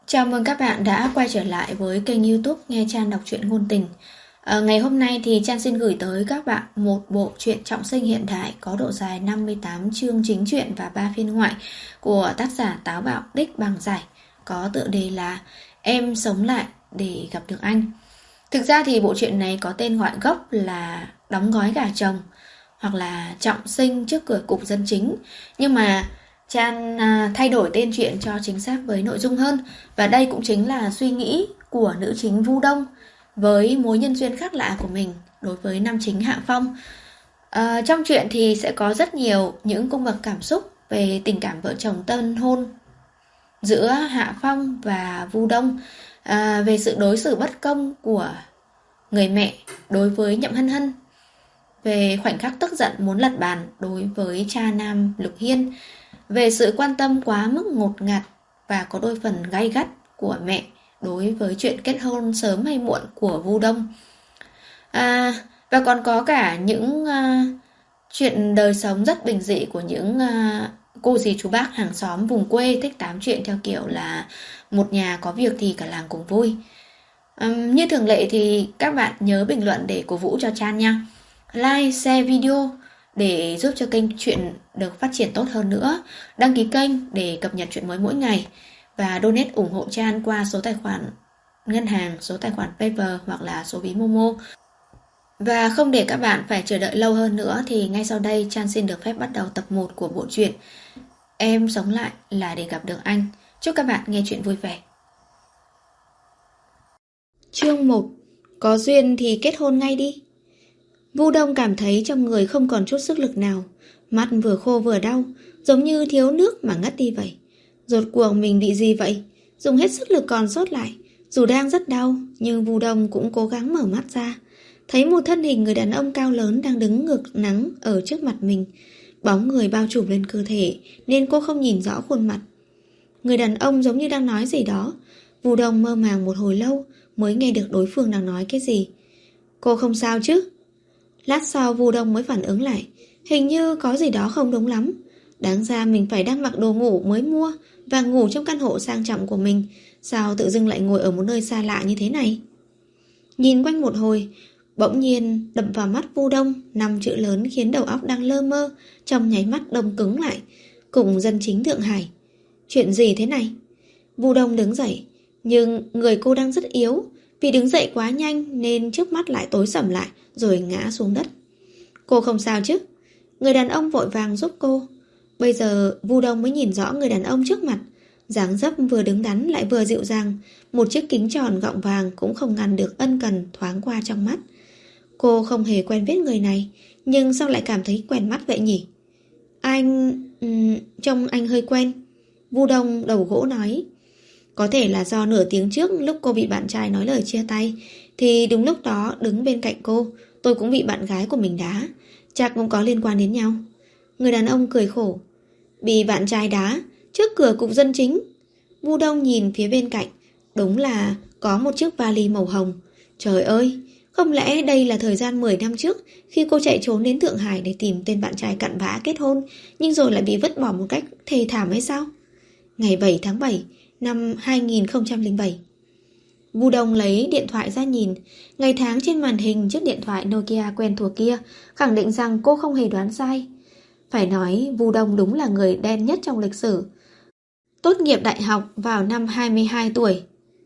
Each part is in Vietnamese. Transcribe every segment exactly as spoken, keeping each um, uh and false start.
Chào mừng các bạn đã quay trở lại với kênh YouTube Nghe Chan đọc truyện ngôn tình. À, ngày hôm nay thì Chan xin gửi tới các bạn một bộ truyện trọng sinh hiện đại có độ dài năm mươi tám chương chính truyện và ba phiên ngoại của tác giả Táo Bạo Đích Bằng Giải, có tựa đề là Em Sống Lại Để Gặp Được Anh. Thực ra thì bộ truyện này có tên gọi gốc là Đóng Gói Gả Chồng hoặc là Trọng Sinh Trước Cửa Cục Dân Chính, nhưng mà Chan à, thay đổi tên truyện cho chính xác với nội dung hơn. Và đây cũng chính là suy nghĩ của nữ chính Vu Đông với mối nhân duyên khác lạ của mình đối với nam chính Hạ Phong. à, Trong truyện thì sẽ có rất nhiều những cung bậc cảm xúc về tình cảm vợ chồng tân hôn giữa Hạ Phong và Vu Đông, à, về sự đối xử bất công của người mẹ đối với Nhậm Hân Hân, về khoảnh khắc tức giận muốn lật bàn đối với cha nam Lục Hiên, về sự quan tâm quá mức ngột ngạt và có đôi phần gay gắt của mẹ đối với chuyện kết hôn sớm hay muộn của Vu Đông. À, và còn có cả những uh, chuyện đời sống rất bình dị của những uh, cô dì chú bác hàng xóm vùng quê thích tám chuyện theo kiểu là một nhà có việc thì cả làng cùng vui. Um, như thường lệ thì các bạn nhớ bình luận để cổ vũ cho Chan nha. Like, share video để giúp cho kênh truyện được phát triển tốt hơn nữa. Đăng ký kênh để cập nhật chuyện mới mỗi ngày. Và donate ủng hộ Chan qua số tài khoản ngân hàng, số tài khoản PayPal hoặc là số ví Momo. Và không để các bạn phải chờ đợi lâu hơn nữa thì ngay sau đây Chan xin được phép bắt đầu tập một của bộ truyện Em Sống Lại Là Để Gặp Được Anh. Chúc các bạn nghe chuyện vui vẻ. Chương một. Có duyên thì kết hôn ngay đi. Vu Đông cảm thấy trong người không còn chút sức lực nào, mắt vừa khô vừa đau, giống như thiếu nước mà ngất đi vậy. Rốt cuộc mình bị gì vậy? Dùng hết sức lực còn sót lại. Dù đang rất đau, nhưng Vu Đông cũng cố gắng mở mắt ra. Thấy một thân hình người đàn ông cao lớn đang đứng ngược nắng ở trước mặt mình. Bóng người bao trùm lên cơ thể, nên cô không nhìn rõ khuôn mặt. Người đàn ông giống như đang nói gì đó. Vu Đông mơ màng một hồi lâu mới nghe được đối phương đang nói cái gì. Cô không sao chứ? Lát sau Vu Đông mới phản ứng lại. Hình như có gì đó không đúng lắm. Đáng ra mình phải đang mặc đồ ngủ mới mua và ngủ trong căn hộ sang trọng của mình. Sao tự dưng lại ngồi ở một nơi xa lạ như thế này? Nhìn quanh một hồi, bỗng nhiên đập vào mắt Vu Đông năm chữ lớn khiến đầu óc đang lơ mơ trong nháy mắt đông cứng lại. Cùng Dân Chính Thượng Hải. Chuyện gì thế này? Vu Đông đứng dậy, nhưng người cô đang rất yếu. Vì đứng dậy quá nhanh nên trước mắt lại tối sầm lại rồi ngã xuống đất. Cô không sao chứ? Người đàn ông vội vàng giúp cô. Bây giờ Vu Đông mới nhìn rõ người đàn ông trước mặt. Dáng dấp vừa đứng đắn lại vừa dịu dàng. Một chiếc kính tròn gọng vàng cũng không ngăn được ân cần thoáng qua trong mắt. Cô không hề quen biết người này, nhưng sao lại cảm thấy quen mắt vậy nhỉ? Anh... Uhm, trông anh hơi quen. Vu Đông đầu gỗ nói. Có thể là do nửa tiếng trước lúc cô bị bạn trai nói lời chia tay, thì đúng lúc đó đứng bên cạnh cô, tôi cũng bị bạn gái của mình đá. Chắc cũng có liên quan đến nhau. Người đàn ông cười khổ. Bị bạn trai đá trước cửa cục dân chính. Vu Đông nhìn phía bên cạnh. Đúng là có một chiếc vali màu hồng. Trời ơi, không lẽ đây là thời gian mười năm trước, khi cô chạy trốn đến Thượng Hải để tìm tên bạn trai cặn bã kết hôn, nhưng rồi lại bị vứt bỏ một cách thê thảm hay sao? Ngày bảy tháng bảy năm hai nghìn không trăm lẻ bảy. Vu Đông lấy điện thoại ra nhìn. Ngày tháng trên màn hình chiếc điện thoại Nokia quen thuộc kia khẳng định rằng cô không hề đoán sai. Phải nói Vu Đông đúng là người đen nhất trong lịch sử. Tốt nghiệp đại học vào năm hai mươi hai tuổi.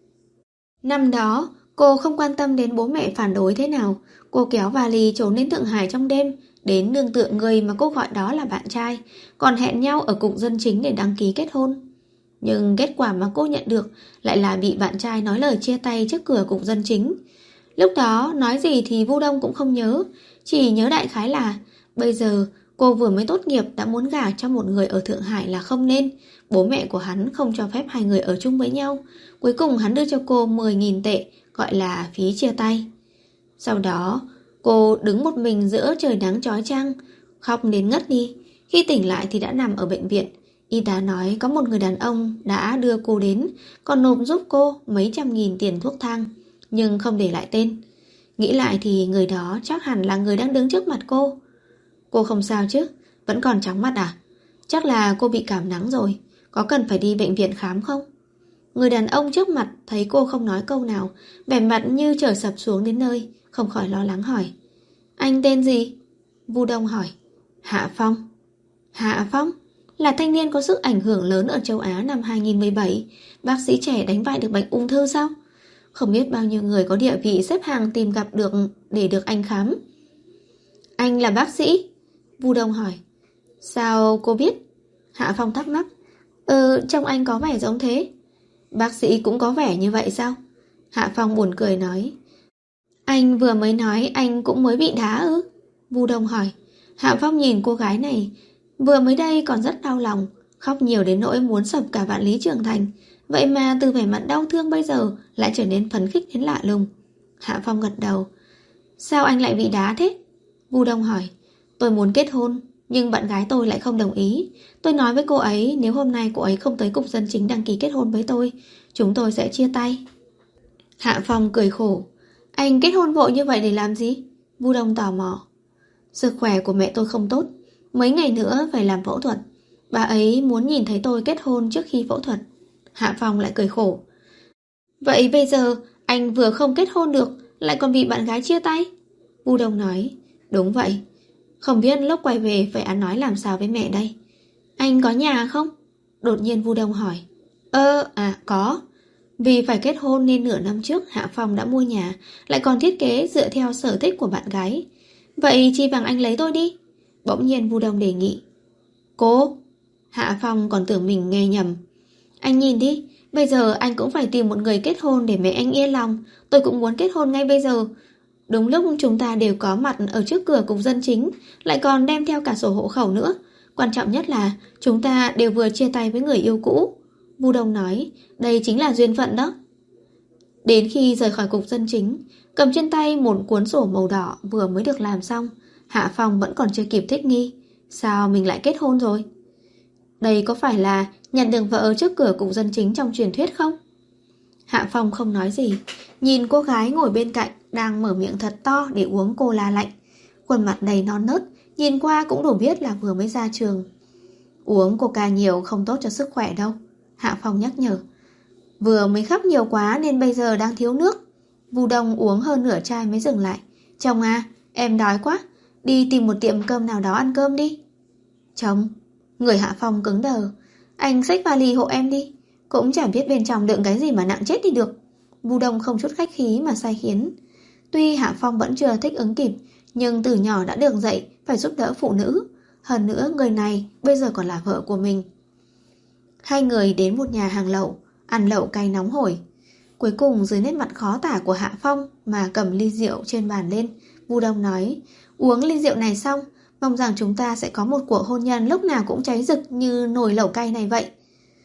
Năm đó cô không quan tâm đến bố mẹ phản đối thế nào. Cô kéo vali trốn đến Thượng Hải trong đêm, đến nương tựa người mà cô gọi đó là bạn trai, còn hẹn nhau ở cục dân chính để đăng ký kết hôn. Nhưng kết quả mà cô nhận được lại là bị bạn trai nói lời chia tay trước cửa cục dân chính. Lúc đó nói gì thì Vu Đông cũng không nhớ, chỉ nhớ đại khái là bây giờ cô vừa mới tốt nghiệp đã muốn gả cho một người ở Thượng Hải là không nên. Bố mẹ của hắn không cho phép hai người ở chung với nhau. Cuối cùng hắn đưa cho cô mười nghìn tệ, gọi là phí chia tay. Sau đó cô đứng một mình giữa trời nắng chói chang, khóc đến ngất đi. Khi tỉnh lại thì đã nằm ở bệnh viện. Y tá nói có một người đàn ông đã đưa cô đến, còn nộp giúp cô mấy trăm nghìn tiền thuốc thang, nhưng không để lại tên. Nghĩ lại thì người đó chắc hẳn là người đang đứng trước mặt cô. Cô không sao chứ? Vẫn còn chóng mặt à? Chắc là cô bị cảm nắng rồi. Có cần phải đi bệnh viện khám không? Người đàn ông trước mặt thấy cô không nói câu nào, vẻ mặt như trời sập xuống đến nơi, không khỏi lo lắng hỏi. Anh tên gì? Vu Đông hỏi. Hạ Phong. Hạ Phong? Là thanh niên có sức ảnh hưởng lớn ở châu Á năm hai không một bảy. Bác sĩ trẻ đánh bại được bệnh ung thư sao? Không biết bao nhiêu người có địa vị xếp hàng tìm gặp được để được anh khám. Anh là bác sĩ? Vu Đông hỏi. Sao cô biết? Hạ Phong thắc mắc. Ừ, trông anh có vẻ giống thế. Bác sĩ cũng có vẻ như vậy sao? Hạ Phong buồn cười nói. Anh vừa mới nói anh cũng mới bị đá ư? Vu Đông hỏi. Hạ Phong nhìn cô gái này, vừa mới đây còn rất đau lòng, khóc nhiều đến nỗi muốn sập cả vạn lý trường thành. Vậy mà từ vẻ mặt đau thương bây giờ lại trở nên phấn khích đến lạ lùng. Hạ Phong gật đầu. Sao anh lại bị đá thế? Vu Đông hỏi. Tôi muốn kết hôn, nhưng bạn gái tôi lại không đồng ý. Tôi nói với cô ấy nếu hôm nay cô ấy không tới cục dân chính đăng ký kết hôn với tôi, chúng tôi sẽ chia tay. Hạ Phong cười khổ. Anh kết hôn vội như vậy để làm gì? Vu Đông tò mò. Sức khỏe của mẹ tôi không tốt, mấy ngày nữa phải làm phẫu thuật. Bà ấy muốn nhìn thấy tôi kết hôn trước khi phẫu thuật. Hạ Phong lại cười khổ. Vậy bây giờ anh vừa không kết hôn được, lại còn bị bạn gái chia tay? Vu Đông nói. Đúng vậy. Không biết lúc quay về phải ăn nói làm sao với mẹ đây. Anh có nhà không? Đột nhiên Vu Đông hỏi. Ơ, à có. Vì phải kết hôn nên nửa năm trước Hạ Phong đã mua nhà, lại còn thiết kế dựa theo sở thích của bạn gái. Vậy chi bằng anh lấy tôi đi. Bỗng nhiên Vu Đông đề nghị. Cô? Hạ Phong còn tưởng mình nghe nhầm. Anh nhìn đi, bây giờ anh cũng phải tìm một người kết hôn để mẹ anh yên lòng. Tôi cũng muốn kết hôn ngay bây giờ. Đúng lúc chúng ta đều có mặt ở trước cửa cục dân chính, lại còn đem theo cả sổ hộ khẩu nữa. Quan trọng nhất là chúng ta đều vừa chia tay với người yêu cũ. Vu Đông nói, đây chính là duyên phận đó. Đến khi rời khỏi cục dân chính, cầm trên tay một cuốn sổ màu đỏ vừa mới được làm xong, Hạ Phong vẫn còn chưa kịp thích nghi. Sao mình lại kết hôn rồi? Đây có phải là nhận được vợ trước cửa cục dân chính trong truyền thuyết không? Hạ Phong không nói gì, nhìn cô gái ngồi bên cạnh đang mở miệng thật to để uống cola lạnh. Khuôn mặt đầy non nớt, nhìn qua cũng đủ biết là vừa mới ra trường. Uống coca nhiều không tốt cho sức khỏe đâu, Hạ Phong nhắc nhở. Vừa mới khóc nhiều quá nên bây giờ đang thiếu nước. Vu Đông uống hơn nửa chai mới dừng lại. Chồng à, em đói quá, đi tìm một tiệm cơm nào đó ăn cơm đi. Chồng? Người Hạ Phong cứng đờ. Anh xách vali hộ em đi. Cũng chẳng biết bên trong đựng cái gì mà nặng chết đi được. Vu Đông không chút khách khí mà sai khiến. Tuy Hạ Phong vẫn chưa thích ứng kịp, nhưng từ nhỏ đã được dạy phải giúp đỡ phụ nữ. Hơn nữa người này bây giờ còn là vợ của mình. Hai người đến một nhà hàng lẩu, ăn lẩu cay nóng hổi. Cuối cùng dưới nét mặt khó tả của Hạ Phong mà cầm ly rượu trên bàn lên, Vu Đông nói, uống ly rượu này xong, mong rằng chúng ta sẽ có một cuộc hôn nhân lúc nào cũng cháy rực như nồi lẩu cay này vậy.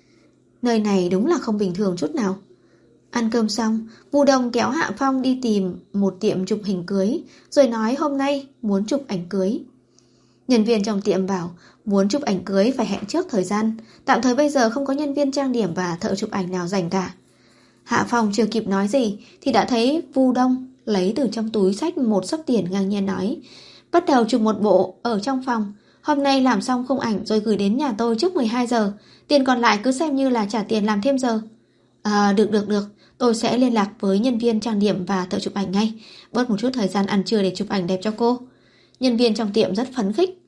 Nơi này đúng là không bình thường chút nào. Ăn cơm xong, Vu Đông kéo Hạ Phong đi tìm một tiệm chụp hình cưới, rồi nói hôm nay muốn chụp ảnh cưới. Nhân viên trong tiệm bảo muốn chụp ảnh cưới phải hẹn trước thời gian, tạm thời bây giờ không có nhân viên trang điểm và thợ chụp ảnh nào rảnh cả. Hạ Phong chưa kịp nói gì thì đã thấy Vu Đông lấy từ trong túi xách một xấp tiền ngang nhiên nói, bắt đầu chụp một bộ ở trong phòng. Hôm nay làm xong khung ảnh rồi gửi đến nhà tôi trước mười hai giờ. Tiền còn lại cứ xem như là trả tiền làm thêm giờ. À, được được được, tôi sẽ liên lạc với nhân viên trang điểm và thợ chụp ảnh ngay. Bớt một chút thời gian ăn trưa để chụp ảnh đẹp cho cô. Nhân viên trong tiệm rất phấn khích.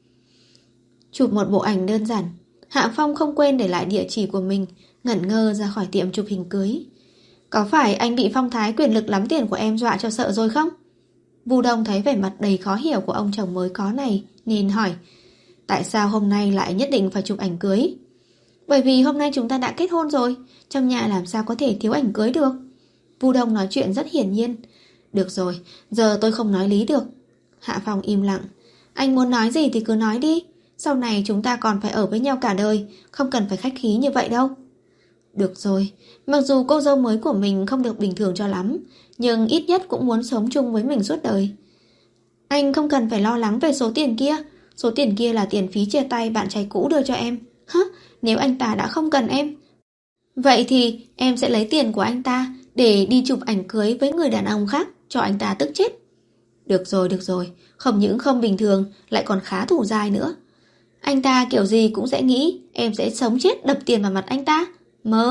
Chụp một bộ ảnh đơn giản, Hạ Phong không quên để lại địa chỉ của mình, ngẩn ngơ ra khỏi tiệm chụp hình cưới. Có phải anh bị phong thái quyền lực lắm tiền của em dọa cho sợ rồi không? Vu Đông thấy vẻ mặt đầy khó hiểu của ông chồng mới có này nên hỏi, tại sao hôm nay lại nhất định phải chụp ảnh cưới? Bởi vì hôm nay chúng ta đã kết hôn rồi, trong nhà làm sao có thể thiếu ảnh cưới được? Vu Đông nói chuyện rất hiển nhiên. Được rồi, giờ tôi không nói lý được. Hạ Phong im lặng. Anh muốn nói gì thì cứ nói đi. Sau này chúng ta còn phải ở với nhau cả đời, không cần phải khách khí như vậy đâu. Được rồi, mặc dù cô dâu mới của mình không được bình thường cho lắm, nhưng ít nhất cũng muốn sống chung với mình suốt đời. Anh không cần phải lo lắng về số tiền kia. Số tiền kia là tiền phí chia tay bạn trai cũ đưa cho em. Hả? Nếu anh ta đã không cần em, vậy thì em sẽ lấy tiền của anh ta để đi chụp ảnh cưới với người đàn ông khác, cho anh ta tức chết. Được rồi, được rồi, không những không bình thường, lại còn khá thủ dai nữa. Anh ta kiểu gì cũng sẽ nghĩ em sẽ sống chết đập tiền vào mặt anh ta. Mơ à,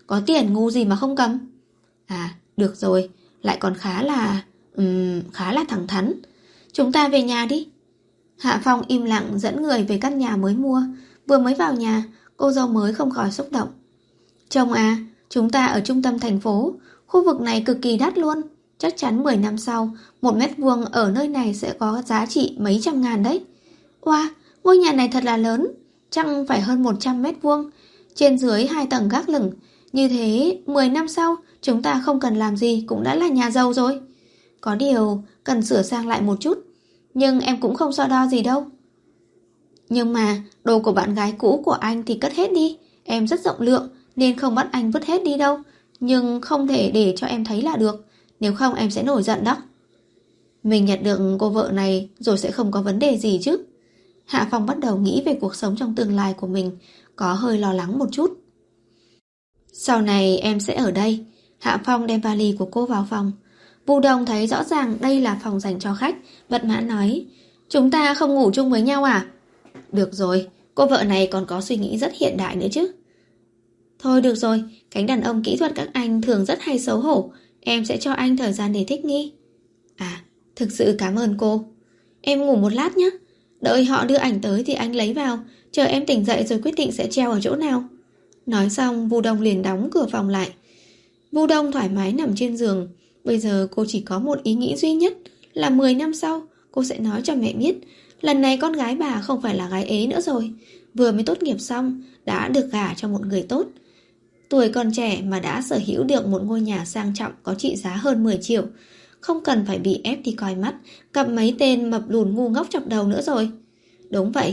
có tiền ngu gì mà không cầm. À, được rồi, lại còn khá là... Um, khá là thẳng thắn. Chúng ta về nhà đi. Hạ Phong im lặng dẫn người về căn nhà mới mua. Vừa mới vào nhà, cô dâu mới không khỏi xúc động. Chồng à, chúng ta ở trung tâm thành phố, khu vực này cực kỳ đắt luôn. Chắc chắn mười năm sau, một mét vuông ở nơi này sẽ có giá trị mấy trăm ngàn đấy. Wow, ngôi nhà này thật là lớn, chắc phải hơn một trăm mét vuông. Trên dưới hai tầng gác lửng. Như thế, mười năm sau, chúng ta không cần làm gì cũng đã là nhà giàu rồi. Có điều, cần sửa sang lại một chút. Nhưng em cũng không so đo gì đâu. Nhưng mà, đồ của bạn gái cũ của anh thì cất hết đi. Em rất rộng lượng, nên không bắt anh vứt hết đi đâu. Nhưng không thể để cho em thấy là được. Nếu không em sẽ nổi giận đó. Mình nhận được cô vợ này rồi sẽ không có vấn đề gì chứ. Hạ Phong bắt đầu nghĩ về cuộc sống trong tương lai của mình, có hơi lo lắng một chút. Sau này em sẽ ở đây. Hạ Phong đem vali của cô vào phòng. Vu Đông thấy rõ ràng đây là phòng dành cho khách, bất mãn nói: Chúng ta không ngủ chung với nhau à? Được rồi, cô vợ này còn có suy nghĩ rất hiện đại nữa chứ. Thôi được rồi, cánh đàn ông kỹ thuật các anh thường rất hay xấu hổ. Em sẽ cho anh thời gian để thích nghi. À, thực sự cảm ơn cô. Em ngủ một lát nhé. Đợi họ đưa ảnh tới thì anh lấy vào. Chờ em tỉnh dậy rồi quyết định sẽ treo ở chỗ nào. Nói xong Vu Đông liền đóng cửa phòng lại. Vu Đông thoải mái nằm trên giường. Bây giờ cô chỉ có một ý nghĩ duy nhất, là mười năm sau cô sẽ nói cho mẹ biết lần này con gái bà không phải là gái ế nữa rồi. Vừa mới tốt nghiệp xong, đã được gả cho một người tốt. Tuổi còn trẻ mà đã sở hữu được một ngôi nhà sang trọng có trị giá hơn mười triệu. Không cần phải bị ép đi coi mắt cặp mấy tên mập lùn ngu ngốc chọc đầu nữa rồi. Đúng vậy.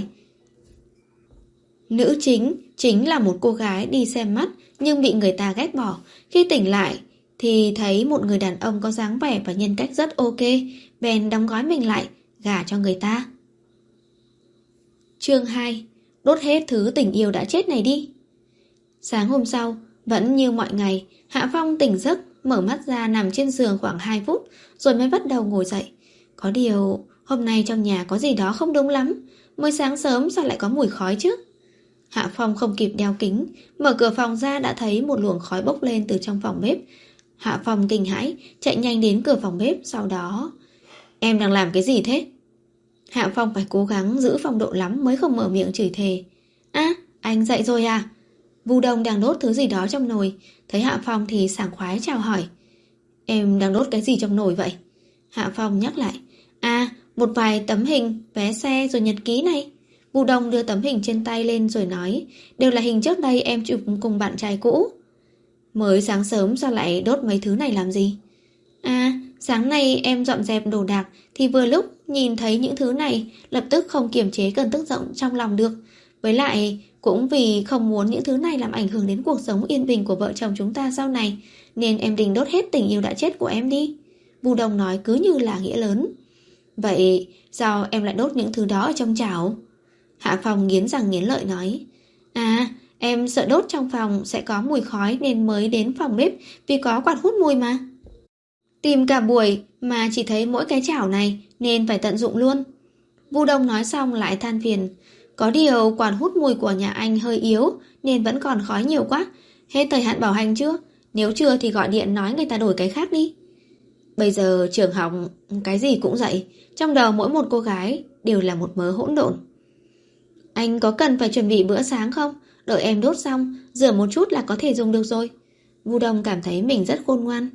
Nữ chính chính là một cô gái đi xem mắt nhưng bị người ta ghét bỏ. Khi tỉnh lại thì thấy một người đàn ông có dáng vẻ và nhân cách rất ok, bèn đóng gói mình lại, gả cho người ta. Chương hai. Đốt hết thứ tình yêu đã chết này đi. Sáng hôm sau, vẫn như mọi ngày, Hạ Phong tỉnh giấc, mở mắt ra nằm trên giường khoảng hai phút, rồi mới bắt đầu ngồi dậy. Có điều, hôm nay trong nhà có gì đó không đúng lắm, mới sáng sớm sao lại có mùi khói chứ? Hạ Phong không kịp đeo kính, mở cửa phòng ra đã thấy một luồng khói bốc lên từ trong phòng bếp. Hạ Phong kinh hãi, chạy nhanh đến cửa phòng bếp, sau đó... Em đang làm cái gì thế? Hạ Phong phải cố gắng giữ phong độ lắm mới không mở miệng chửi thề. À, anh dậy rồi à? Vu Đông đang đốt thứ gì đó trong nồi, thấy Hạ Phong thì sảng khoái chào hỏi. Em đang đốt cái gì trong nồi vậy? Hạ Phong nhắc lại. À, một vài tấm hình, vé xe rồi nhật ký này. Vu Đông đưa tấm hình trên tay lên rồi nói, đều là hình trước đây em chụp cùng bạn trai cũ. Mới sáng sớm sao lại đốt mấy thứ này làm gì? À, sáng nay em dọn dẹp đồ đạc thì vừa lúc nhìn thấy những thứ này, lập tức không kiềm chế cơn tức giận trong lòng được. Với lại cũng vì không muốn những thứ này làm ảnh hưởng đến cuộc sống yên bình của vợ chồng chúng ta sau này, nên em định đốt hết tình yêu đã chết của em đi. Vu Đông nói cứ như là nghĩa lớn. Vậy sao em lại đốt những thứ đó ở trong chảo? Hạ Phong nghiến răng nghiến lợi nói. À, em sợ đốt trong phòng sẽ có mùi khói nên mới đến phòng bếp vì có quạt hút mùi mà. Tìm cả buổi mà chỉ thấy mỗi cái chảo này nên phải tận dụng luôn. Vu Đông nói xong lại than phiền. Có điều quạt hút mùi của nhà anh hơi yếu nên vẫn còn khói nhiều quá. Hết thời hạn bảo hành chưa? Nếu chưa thì gọi điện nói người ta đổi cái khác đi. Bây giờ trường học cái gì cũng dạy, trong đầu mỗi một cô gái đều là một mớ hỗn độn. Anh có cần phải chuẩn bị bữa sáng không? Đợi em đốt xong, rửa một chút là có thể dùng được rồi. Vu Đông cảm thấy mình rất khôn ngoan.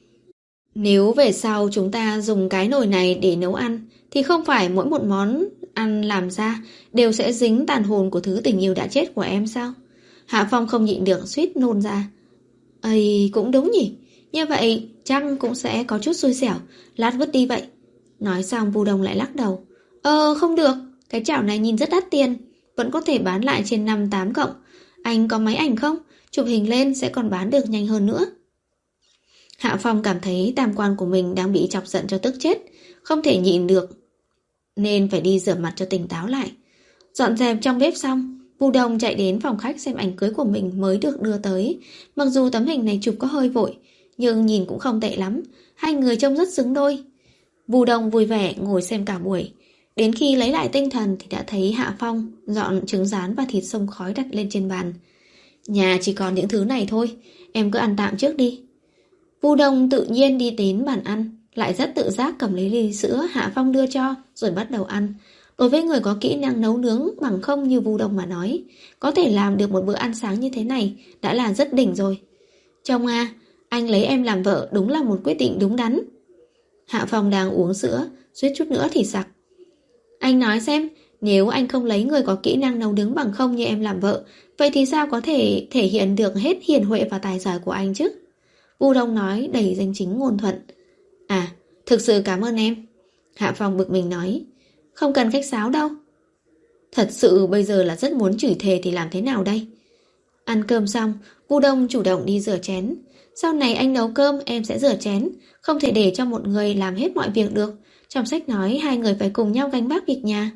Nếu về sau chúng ta dùng cái nồi này để nấu ăn thì không phải mỗi một món ăn làm ra đều sẽ dính tàn hồn của thứ tình yêu đã chết của em sao? Hạ Phong không nhịn được suýt nôn ra. Ây, cũng đúng nhỉ. Như vậy chắc cũng sẽ có chút xui xẻo. Lát vứt đi vậy. Nói xong Vu Đông lại lắc đầu. Ờ không được, cái chảo này nhìn rất đắt tiền, vẫn có thể bán lại trên năm tám cộng. Anh có máy ảnh không? Chụp hình lên sẽ còn bán được nhanh hơn nữa. Hạ Phong cảm thấy tam quan của mình đang bị chọc giận cho tức chết, không thể nhịn được nên phải đi rửa mặt cho tỉnh táo lại. Dọn dẹp trong bếp xong, Vu Đông chạy đến phòng khách xem ảnh cưới của mình mới được đưa tới. Mặc dù tấm hình này chụp có hơi vội, nhưng nhìn cũng không tệ lắm. Hai người trông rất xứng đôi. Vu Đông vui vẻ ngồi xem cả buổi. Đến khi lấy lại tinh thần thì đã thấy Hạ Phong dọn trứng rán và thịt xông khói đặt lên trên bàn. Nhà chỉ còn những thứ này thôi, em cứ ăn tạm trước đi. Vu Đông tự nhiên đi đến bàn ăn, lại rất tự giác cầm lấy ly sữa Hạ Phong đưa cho, rồi bắt đầu ăn. Đối với người có kỹ năng nấu nướng bằng không như Vu Đông mà nói, có thể làm được một bữa ăn sáng như thế này đã là rất đỉnh rồi. Chồng à, anh lấy em làm vợ đúng là một quyết định đúng đắn. Hạ Phong đang uống sữa, suýt chút nữa thì sặc. Anh nói xem, nếu anh không lấy người có kỹ năng nấu nướng bằng không như em làm vợ, vậy thì sao có thể thể hiện được hết hiền huệ và tài giỏi của anh chứ? Vu Đông nói đầy danh chính ngôn thuận. À, thực sự cảm ơn em. Hạ Phong bực mình nói. Không cần khách sáo đâu. Thật sự bây giờ là rất muốn chửi thề thì làm thế nào đây? Ăn cơm xong, Vu Đông chủ động đi rửa chén. Sau này anh nấu cơm em sẽ rửa chén, không thể để cho một người làm hết mọi việc được. Trong sách nói hai người phải cùng nhau gánh vác việc nhà.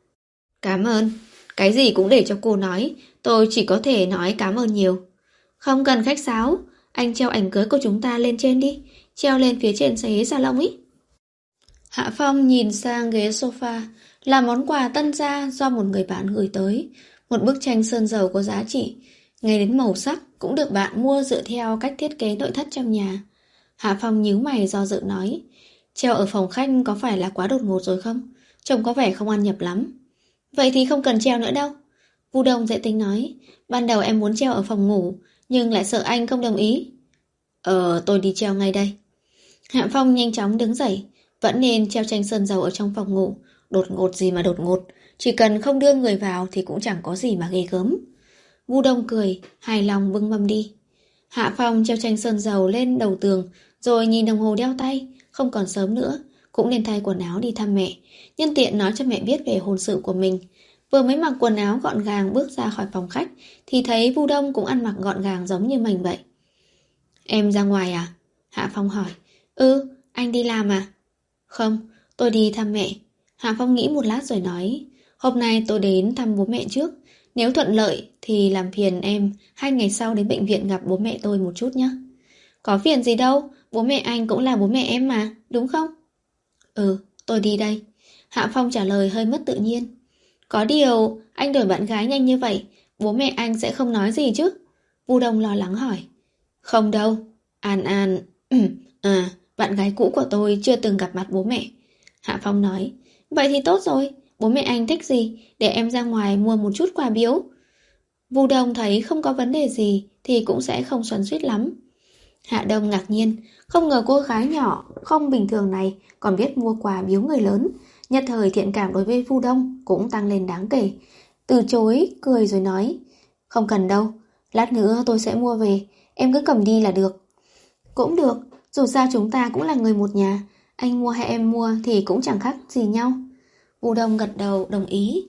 Cảm ơn. Cái gì cũng để cho cô nói, tôi chỉ có thể nói cảm ơn nhiều. Không cần khách sáo, anh treo ảnh cưới của chúng ta lên trên đi, treo lên phía trên ghế salon ý. Hạ Phong nhìn sang ghế sofa, là món quà tân gia do một người bạn gửi tới. Một bức tranh sơn dầu có giá trị, ngay đến màu sắc cũng được bạn mua dựa theo cách thiết kế nội thất trong nhà. Hạ Phong nhíu mày do dự nói, treo ở phòng khách có phải là quá đột ngột rồi không? Trông có vẻ không ăn nhập lắm. Vậy thì không cần treo nữa đâu. Vu Đông dễ tính nói, ban đầu em muốn treo ở phòng ngủ, nhưng lại sợ anh không đồng ý. Ờ, tôi đi treo ngay đây. Hạ Phong nhanh chóng đứng dậy, vẫn nên treo tranh sơn dầu ở trong phòng ngủ. Đột ngột gì mà đột ngột, chỉ cần không đưa người vào thì cũng chẳng có gì mà ghê gớm. Vu Đông cười, hài lòng bưng mâm đi. Hạ Phong treo tranh sơn dầu lên đầu tường, rồi nhìn đồng hồ đeo tay, không còn sớm nữa, cũng nên thay quần áo đi thăm mẹ, nhân tiện nói cho mẹ biết về hôn sự của mình. Vừa mới mặc quần áo gọn gàng bước ra khỏi phòng khách, thì thấy Vu Đông cũng ăn mặc gọn gàng giống như mình vậy. Em ra ngoài à? Hạ Phong hỏi. Ừ, anh đi làm à? Không, tôi đi thăm mẹ. Hạ Phong nghĩ một lát rồi nói, hôm nay tôi đến thăm bố mẹ trước. Nếu thuận lợi thì làm phiền em hai ngày sau đến bệnh viện gặp bố mẹ tôi một chút nhé. Có phiền gì đâu, bố mẹ anh cũng là bố mẹ em mà, đúng không? Ừ, tôi đi đây. Hạ Phong trả lời hơi mất tự nhiên. Có điều, anh đổi bạn gái nhanh như vậy, bố mẹ anh sẽ không nói gì chứ? Vu Đông lo lắng hỏi. Không đâu, An An... à, bạn gái cũ của tôi chưa từng gặp mặt bố mẹ. Hạ Phong nói. Vậy thì tốt rồi, bố mẹ anh thích gì, để em ra ngoài mua một chút quà biếu. Vu Đông thấy không có vấn đề gì thì cũng sẽ không xoắn xuýt lắm. Hạ Đông ngạc nhiên, không ngờ cô gái nhỏ không bình thường này còn biết mua quà biếu người lớn. Nhất thời thiện cảm đối với Vu Đông cũng tăng lên đáng kể. Từ chối, cười rồi nói, không cần đâu, lát nữa tôi sẽ mua về, em cứ cầm đi là được. Cũng được, dù sao chúng ta cũng là người một nhà, anh mua hay em mua thì cũng chẳng khác gì nhau. Vu Đông gật đầu đồng ý.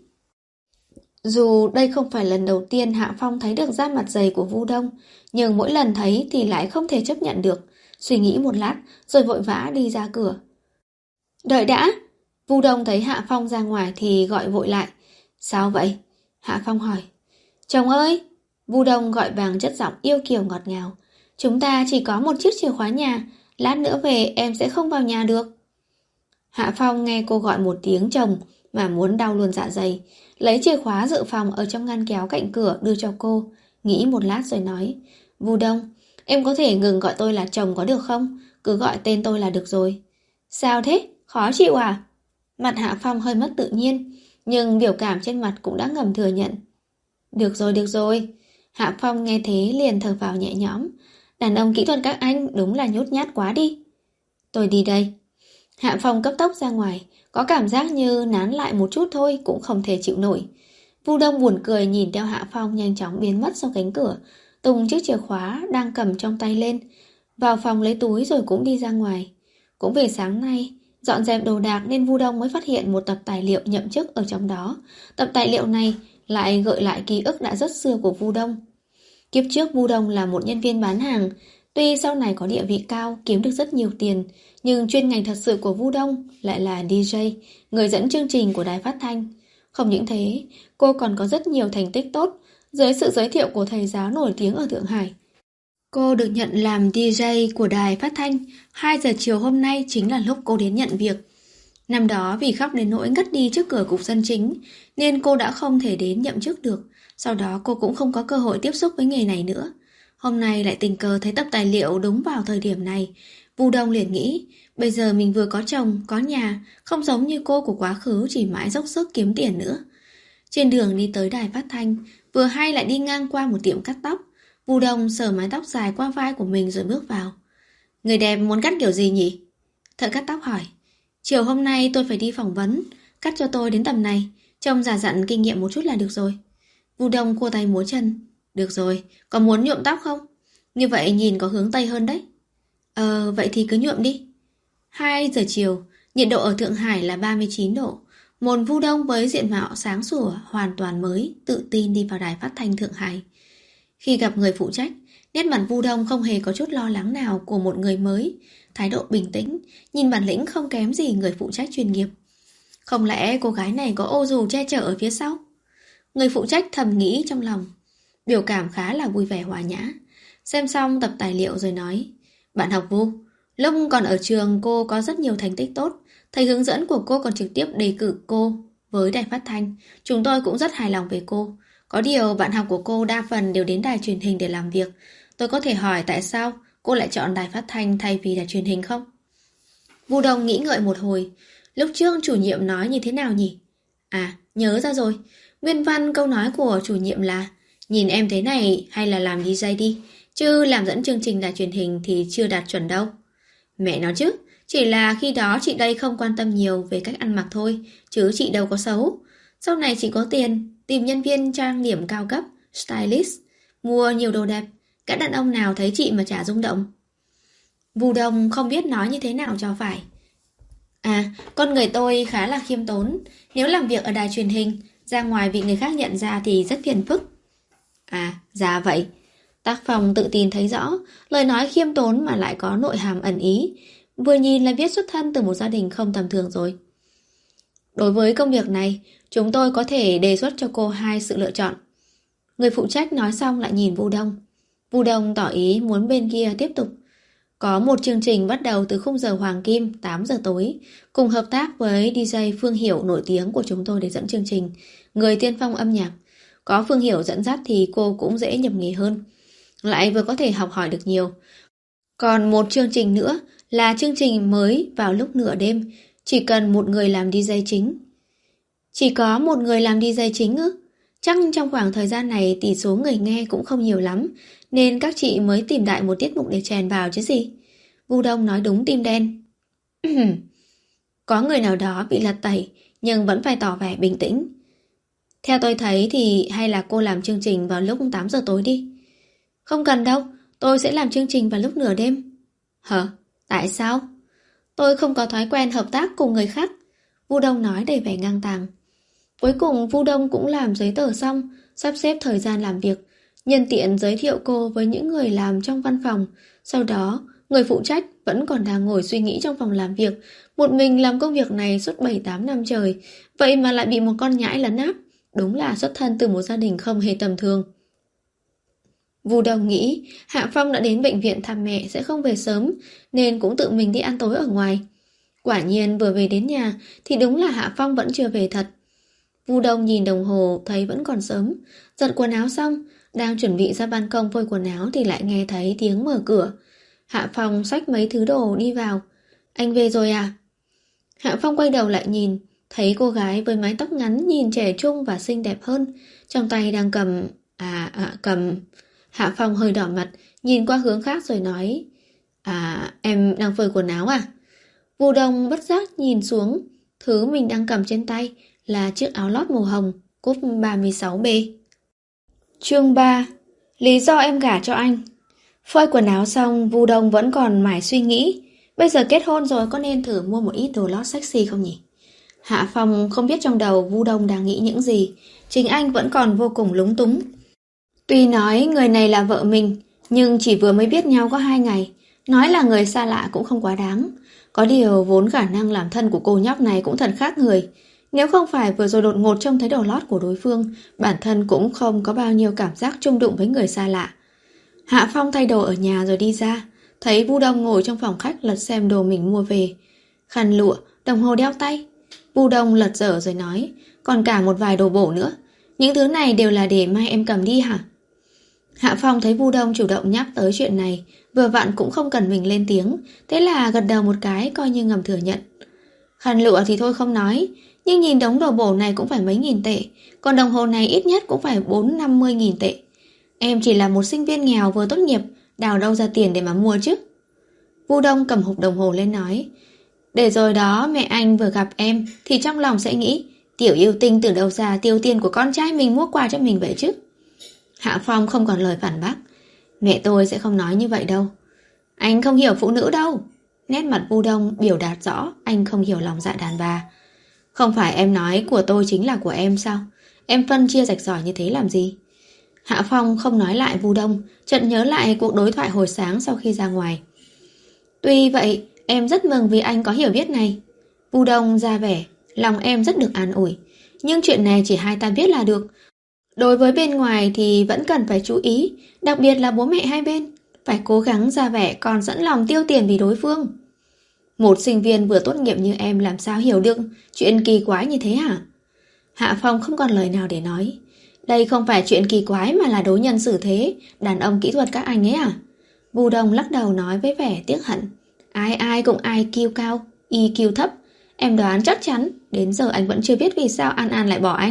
Dù đây không phải lần đầu tiên Hạ Phong thấy được da mặt dày của Vu Đông, nhưng mỗi lần thấy thì lại không thể chấp nhận được. Suy nghĩ một lát rồi vội vã đi ra cửa. Đợi đã! Vu Đông thấy Hạ Phong ra ngoài thì gọi vội lại. Sao vậy? Hạ Phong hỏi. Chồng ơi! Vu Đông gọi bằng chất giọng yêu kiều ngọt ngào. Chúng ta chỉ có một chiếc chìa khóa nhà, lát nữa về em sẽ không vào nhà được. Hạ Phong nghe cô gọi một tiếng chồng mà muốn đau luôn dạ dày. Lấy chìa khóa dự phòng ở trong ngăn kéo cạnh cửa đưa cho cô. Nghĩ một lát rồi nói. Vu Đông, em có thể ngừng gọi tôi là chồng có được không? Cứ gọi tên tôi là được rồi. Sao thế? Khó chịu à? Mặt Hạ Phong hơi mất tự nhiên, nhưng biểu cảm trên mặt cũng đã ngầm thừa nhận. Được rồi, được rồi. Hạ Phong nghe thế liền thở vào nhẹ nhõm. Đàn ông kỹ thuật các anh đúng là nhút nhát quá đi. Tôi đi đây. Hạ Phong cấp tốc ra ngoài, có cảm giác như nán lại một chút thôi cũng không thể chịu nổi. Vu Đông buồn cười nhìn theo Hạ Phong nhanh chóng biến mất sau cánh cửa, tung chiếc chìa khóa đang cầm trong tay lên, vào phòng lấy túi rồi cũng đi ra ngoài. Cũng vì sáng nay dọn dẹp đồ đạc nên Vu Đông mới phát hiện một tập tài liệu nhậm chức ở trong đó. Tập tài liệu này lại gợi lại ký ức đã rất xưa của Vu Đông. Kiếp trước Vu Đông là một nhân viên bán hàng, tuy sau này có địa vị cao, kiếm được rất nhiều tiền, nhưng chuyên ngành thật sự của Vu Đông lại là đi jay, người dẫn chương trình của đài phát thanh. Không những thế, cô còn có rất nhiều thành tích tốt dưới sự giới thiệu của thầy giáo nổi tiếng ở Thượng Hải. Cô được nhận làm đi jay của đài phát thanh, hai giờ chiều hôm nay chính là lúc cô đến nhận việc. Năm đó vì khóc đến nỗi ngất đi trước cửa cục dân chính, nên cô đã không thể đến nhậm chức được. Sau đó cô cũng không có cơ hội tiếp xúc với nghề này nữa. Hôm nay lại tình cờ thấy tập tài liệu đúng vào thời điểm này. Vu Đông liền nghĩ, bây giờ mình vừa có chồng, có nhà, không giống như cô của quá khứ chỉ mãi dốc sức kiếm tiền nữa. Trên đường đi tới đài phát thanh, vừa hay lại đi ngang qua một tiệm cắt tóc. Vu Đông sờ mái tóc dài qua vai của mình rồi bước vào. Người đẹp muốn cắt kiểu gì nhỉ? Thợ cắt tóc hỏi. Chiều hôm nay tôi phải đi phỏng vấn, cắt cho tôi đến tầm này, trông già dặn kinh nghiệm một chút là được rồi. Vu Đông cua tay múa chân. Được rồi, có muốn nhuộm tóc không? Như vậy nhìn có hướng Tây hơn đấy. Ờ, vậy thì cứ nhuộm đi. Hai giờ chiều, nhiệt độ ở Thượng Hải là ba mươi chín độ. Một Vu Đông với diện mạo sáng sủa, hoàn toàn mới, tự tin đi vào đài phát thanh Thượng Hải. Khi gặp người phụ trách, nét mặt Vu Đông không hề có chút lo lắng nào của một người mới, thái độ bình tĩnh, nhìn bản lĩnh không kém gì người phụ trách chuyên nghiệp. Không lẽ cô gái này có ô dù che chở ở phía sau? Người phụ trách thầm nghĩ trong lòng. Biểu cảm khá là vui vẻ hòa nhã. Xem xong tập tài liệu rồi nói. Bạn học Vu, lúc còn ở trường cô có rất nhiều thành tích tốt. Thầy hướng dẫn của cô còn trực tiếp đề cử cô với đài phát thanh. Chúng tôi cũng rất hài lòng về cô. Có điều bạn học của cô đa phần đều đến đài truyền hình để làm việc. Tôi có thể hỏi tại sao cô lại chọn đài phát thanh thay vì đài truyền hình không? Vu Đông nghĩ ngợi một hồi. Lúc trước chủ nhiệm nói như thế nào nhỉ? À, nhớ ra rồi. Nguyên văn câu nói của chủ nhiệm là nhìn em thế này hay là làm đi jay đi, chứ làm dẫn chương trình đài truyền hình thì chưa đạt chuẩn đâu. Mẹ nói chứ, chỉ là khi đó chị đây không quan tâm nhiều về cách ăn mặc thôi, chứ chị đâu có xấu. Sau này chị có tiền, tìm nhân viên trang điểm cao cấp, stylist, mua nhiều đồ đẹp. Các đàn ông nào thấy chị mà chả rung động. Vu Đông không biết nói như thế nào cho phải. À, con người tôi khá là khiêm tốn. Nếu làm việc ở đài truyền hình, ra ngoài bị người khác nhận ra thì rất phiền phức. À, dạ vậy. Tác Phong tự tin thấy rõ, lời nói khiêm tốn mà lại có nội hàm ẩn ý. Vừa nhìn là biết xuất thân từ một gia đình không tầm thường rồi. Đối với công việc này, chúng tôi có thể đề xuất cho cô hai sự lựa chọn. Người phụ trách nói xong lại nhìn Vu Đông. Vu Đông tỏ ý muốn bên kia tiếp tục. Có một chương trình bắt đầu từ khung giờ hoàng kim tám giờ tối, cùng hợp tác với đi jay Phương Hiểu nổi tiếng của chúng tôi để dẫn chương trình, người tiên phong âm nhạc. Có Phương Hiểu dẫn dắt thì cô cũng dễ nhập nghề hơn, lại vừa có thể học hỏi được nhiều. Còn một chương trình nữa là chương trình mới vào lúc nửa đêm, chỉ cần một người làm đi jay chính. Chỉ có một người làm đi jay chính ư? Chắc trong khoảng thời gian này tỷ số người nghe cũng không nhiều lắm, nên các chị mới tìm đại một tiết mục để chèn vào chứ gì. Vu Đông nói đúng tim đen. Có người nào đó bị lật tẩy, nhưng vẫn phải tỏ vẻ bình tĩnh. Theo tôi thấy thì hay là cô làm chương trình vào lúc tám giờ tối đi. Không cần đâu, tôi sẽ làm chương trình vào lúc nửa đêm. Hả? Tại sao? Tôi không có thói quen hợp tác cùng người khác. Vu Đông nói đầy vẻ ngang tàng. Cuối cùng Vu Đông cũng làm giấy tờ xong, sắp xếp thời gian làm việc, nhân tiện giới thiệu cô với những người làm trong văn phòng. Sau đó, người phụ trách vẫn còn đang ngồi suy nghĩ trong phòng làm việc, một mình làm công việc này suốt bảy tám năm trời, vậy mà lại bị một con nhãi lấn áp. Đúng là xuất thân từ một gia đình không hề tầm thường. Vu Đông nghĩ Hạ Phong đã đến bệnh viện thăm mẹ sẽ không về sớm, nên cũng tự mình đi ăn tối ở ngoài. Quả nhiên vừa về đến nhà thì đúng là Hạ Phong vẫn chưa về thật. Vu Đông nhìn đồng hồ thấy vẫn còn sớm, giặt quần áo xong, đang chuẩn bị ra ban công phơi quần áo thì lại nghe thấy tiếng mở cửa. Hạ Phong xách mấy thứ đồ đi vào. Anh về rồi à? Hạ Phong quay đầu lại nhìn, thấy cô gái với mái tóc ngắn nhìn trẻ trung và xinh đẹp hơn, trong tay đang cầm... À, à cầm... Hạ Phong hơi đỏ mặt, nhìn qua hướng khác rồi nói: À, em đang phơi quần áo à? Vu Đông bất giác nhìn xuống, thứ mình đang cầm trên tay là chiếc áo lót màu hồng, cúp ba mươi sáu B. Chương ba. Lý do em gả cho anh. Phơi quần áo xong, Vu Đông vẫn còn mải suy nghĩ, bây giờ kết hôn rồi có nên thử mua một ít đồ lót sexy không nhỉ? Hạ Phong không biết trong đầu Vu Đông đang nghĩ những gì, chính anh vẫn còn vô cùng lúng túng. Tuy nói người này là vợ mình, nhưng chỉ vừa mới biết nhau có hai ngày, nói là người xa lạ cũng không quá đáng. Có điều vốn khả năng làm thân của cô nhóc này cũng thật khác người. Nếu không phải vừa rồi đột ngột trông thấy đồ lót của đối phương, bản thân cũng không có bao nhiêu cảm giác chung đụng với người xa lạ. Hạ Phong thay đồ ở nhà rồi đi ra, thấy Vu Đông ngồi trong phòng khách lật xem đồ mình mua về. Khăn lụa, đồng hồ đeo tay. Vu Đông lật dở rồi nói, còn cả một vài đồ bổ nữa. Những thứ này đều là để mai em cầm đi hả? Hạ Phong thấy Vu Đông chủ động nhắc tới chuyện này, vừa vặn cũng không cần mình lên tiếng, thế là gật đầu một cái coi như ngầm thừa nhận. Khăn lụa thì thôi không nói, nhưng nhìn đống đồ bổ này cũng phải mấy nghìn tệ, còn đồng hồ này ít nhất cũng phải bốn năm mươi nghìn tệ. Em chỉ là một sinh viên nghèo vừa tốt nghiệp, đào đâu ra tiền để mà mua chứ? Vu Đông cầm hộp đồng hồ lên nói, để rồi đó mẹ anh vừa gặp em thì trong lòng sẽ nghĩ, tiểu yêu tinh từ đâu ra tiêu tiền của con trai mình mua quà cho mình vậy chứ? Hạ Phong không còn lời phản bác. Mẹ tôi sẽ không nói như vậy đâu. Anh không hiểu phụ nữ đâu. Nét mặt Vu Đông biểu đạt rõ anh không hiểu lòng dạ đàn bà. Không phải em nói của tôi chính là của em sao? Em phân chia rạch ròi như thế làm gì? Hạ Phong không nói lại Vu Đông, chợt nhớ lại cuộc đối thoại hồi sáng sau khi ra ngoài. Tuy vậy, em rất mừng vì anh có hiểu biết này. Vu Đông ra vẻ, lòng em rất được an ủi. Nhưng chuyện này chỉ hai ta biết là được. Đối với bên ngoài thì vẫn cần phải chú ý, đặc biệt là bố mẹ hai bên. Phải cố gắng ra vẻ còn sẵn lòng tiêu tiền vì đối phương. Một sinh viên vừa tốt nghiệp như em làm sao hiểu được chuyện kỳ quái như thế hả? Hạ Phong không còn lời nào để nói. Đây không phải chuyện kỳ quái mà là đối nhân xử thế, đàn ông kỹ thuật các anh ấy à? Vu Đông lắc đầu nói với vẻ tiếc hận. Ai ai cũng I Q cao, E Q thấp. Em đoán chắc chắn, đến giờ anh vẫn chưa biết vì sao An An lại bỏ anh.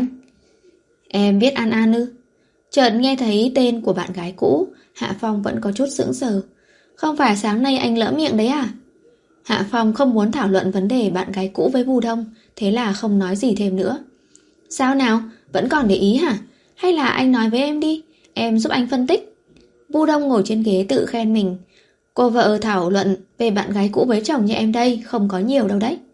Em biết An An ư? Chợt nghe thấy tên của bạn gái cũ, Hạ Phong vẫn có chút sững sờ. Không phải sáng nay anh lỡ miệng đấy à? Hạ Phong không muốn thảo luận vấn đề bạn gái cũ với Vu Đông, thế là không nói gì thêm nữa. Sao nào? Vẫn còn để ý hả? Hay là anh nói với em đi, em giúp anh phân tích. Vu Đông ngồi trên ghế tự khen mình. Cô vợ thảo luận về bạn gái cũ với chồng như em đây không có nhiều đâu đấy.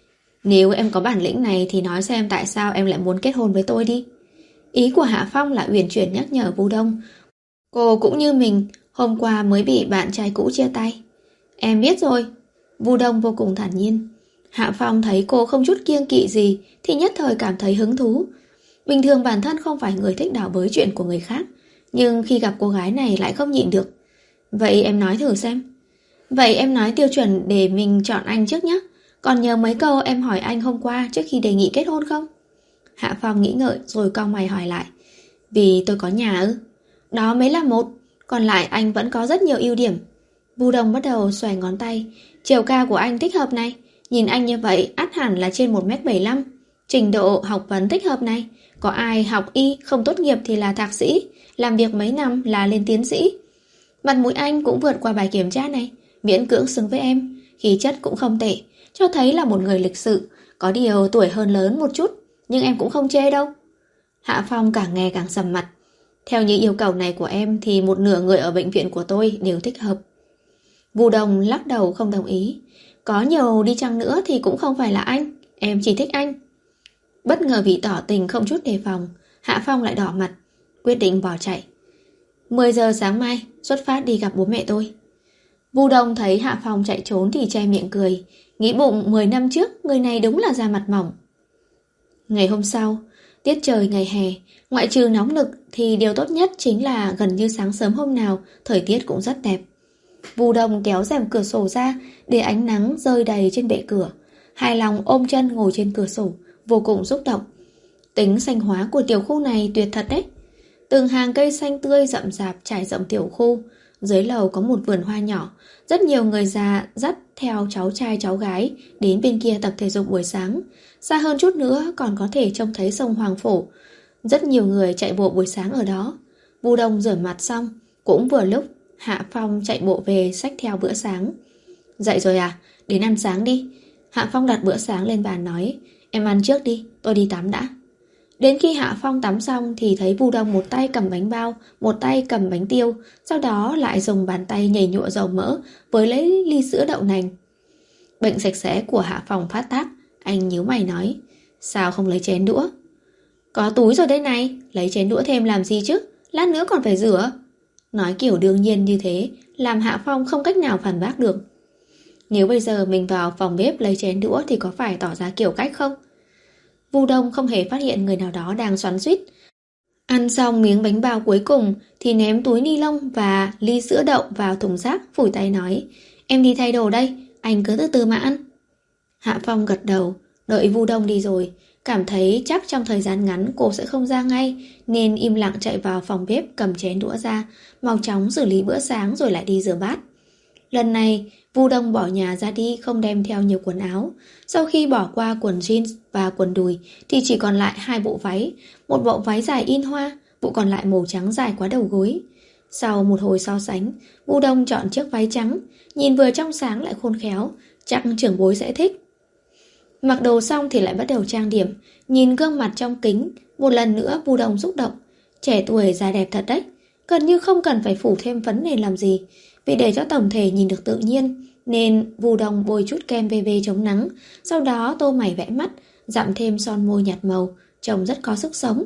Nếu em có bản lĩnh này thì nói xem tại sao em lại muốn kết hôn với tôi đi. Ý của Hạ Phong là uyển chuyển nhắc nhở Vu Đông. Cô cũng như mình, hôm qua mới bị bạn trai cũ chia tay. Em biết rồi. Vu Đông vô cùng thản nhiên. Hạ Phong thấy cô không chút kiêng kỵ gì thì nhất thời cảm thấy hứng thú. Bình thường bản thân không phải người thích đào bới chuyện của người khác, nhưng khi gặp cô gái này lại không nhịn được. Vậy em nói thử xem. Vậy em nói tiêu chuẩn để mình chọn anh trước nhé. Còn nhớ mấy câu em hỏi anh hôm qua trước khi đề nghị kết hôn không? Hạ Phong nghĩ ngợi rồi cau mày hỏi lại. Vì tôi có nhà ư? Đó mới là một, còn lại anh vẫn có rất nhiều ưu điểm. Vu Đông bắt đầu xòe ngón tay. Chiều cao của anh thích hợp này. Nhìn anh như vậy ắt hẳn là trên một mét bảy mươi lăm. Trình độ học vấn thích hợp này. Có ai học y không tốt nghiệp thì là thạc sĩ, làm việc mấy năm là lên tiến sĩ. Mặt mũi anh cũng vượt qua bài kiểm tra này, miễn cưỡng xứng với em. Khí chất cũng không tệ, cho thấy là một người lịch sự. Có điều tuổi hơn lớn một chút, nhưng em cũng không chê đâu. Hạ Phong càng nghe càng sầm mặt. Theo những yêu cầu này của em thì một nửa người ở bệnh viện của tôi đều thích hợp. Vu Đông lắc đầu không đồng ý. Có nhiều đi chăng nữa thì cũng không phải là anh, em chỉ thích anh. Bất ngờ vì tỏ tình không chút đề phòng, Hạ Phong lại đỏ mặt, quyết định bỏ chạy. mười giờ sáng mai xuất phát đi gặp bố mẹ tôi. Vu Đông thấy Hạ Phong chạy trốn thì che miệng cười, nghĩ bụng mười năm trước người này đúng là da mặt mỏng. Ngày hôm sau, tiết trời ngày hè, ngoại trừ nóng nực thì điều tốt nhất chính là gần như sáng sớm hôm nào thời tiết cũng rất đẹp. Vu Đông kéo rèm cửa sổ ra để ánh nắng rơi đầy trên bệ cửa, hài lòng ôm chân ngồi trên cửa sổ, vô cùng xúc động. Tính xanh hóa của tiểu khu này tuyệt thật đấy. Từng hàng cây xanh tươi rậm rạp trải rộng tiểu khu. Dưới lầu có một vườn hoa nhỏ. Rất nhiều người già dắt theo cháu trai cháu gái đến bên kia tập thể dục buổi sáng. Xa hơn chút nữa còn có thể trông thấy sông Hoàng Phổ. Rất nhiều người chạy bộ buổi sáng ở đó. Vu Đông rửa mặt xong, cũng vừa lúc Hạ Phong chạy bộ về xách theo bữa sáng. Dậy rồi à? Đến ăn sáng đi. Hạ Phong đặt bữa sáng lên bàn nói, em ăn trước đi, tôi đi tắm đã. Đến khi Hạ Phong tắm xong thì thấy Vu Đông một tay cầm bánh bao, một tay cầm bánh tiêu, sau đó lại dùng bàn tay nhảy nhụa dầu mỡ với lấy ly sữa đậu nành. Bệnh sạch sẽ của Hạ Phong phát tác, anh nhíu mày nói, sao không lấy chén đũa? Có túi rồi đây này, lấy chén đũa thêm làm gì chứ, lát nữa còn phải rửa. Nói kiểu đương nhiên như thế, làm Hạ Phong không cách nào phản bác được. Nếu bây giờ mình vào phòng bếp lấy chén đũa thì có phải tỏ ra kiểu cách không? Vu Đông không hề phát hiện người nào đó đang xoắn xuýt. Ăn xong miếng bánh bao cuối cùng thì ném túi ni lông và ly sữa đậu vào thùng rác, phủi tay nói, em đi thay đồ đây, anh cứ từ từ mà ăn. Hạ Phong gật đầu, đợi Vu Đông đi rồi, cảm thấy chắc trong thời gian ngắn cô sẽ không ra ngay, nên im lặng chạy vào phòng bếp cầm chén đũa ra, mau chóng xử lý bữa sáng rồi lại đi rửa bát. Lần này, Vu Đông bỏ nhà ra đi không đem theo nhiều quần áo. Sau khi bỏ qua quần jeans và quần đùi thì chỉ còn lại hai bộ váy, một bộ váy dài in hoa, bộ còn lại màu trắng dài quá đầu gối. Sau một hồi so sánh, Vu Đông chọn chiếc váy trắng, nhìn vừa trong sáng lại khôn khéo, chắc trưởng bối sẽ thích. Mặc đồ xong thì lại bắt đầu trang điểm, nhìn gương mặt trong kính, một lần nữa Vu Đông xúc động. Trẻ tuổi da đẹp thật đấy, gần như không cần phải phủ thêm phấn nền làm gì, vì để cho tổng thể nhìn được tự nhiên, nên Vu Đông bôi chút kem bê bê chống nắng, sau đó tô mày vẽ mắt, dặm thêm son môi nhạt màu, trông rất có sức sống.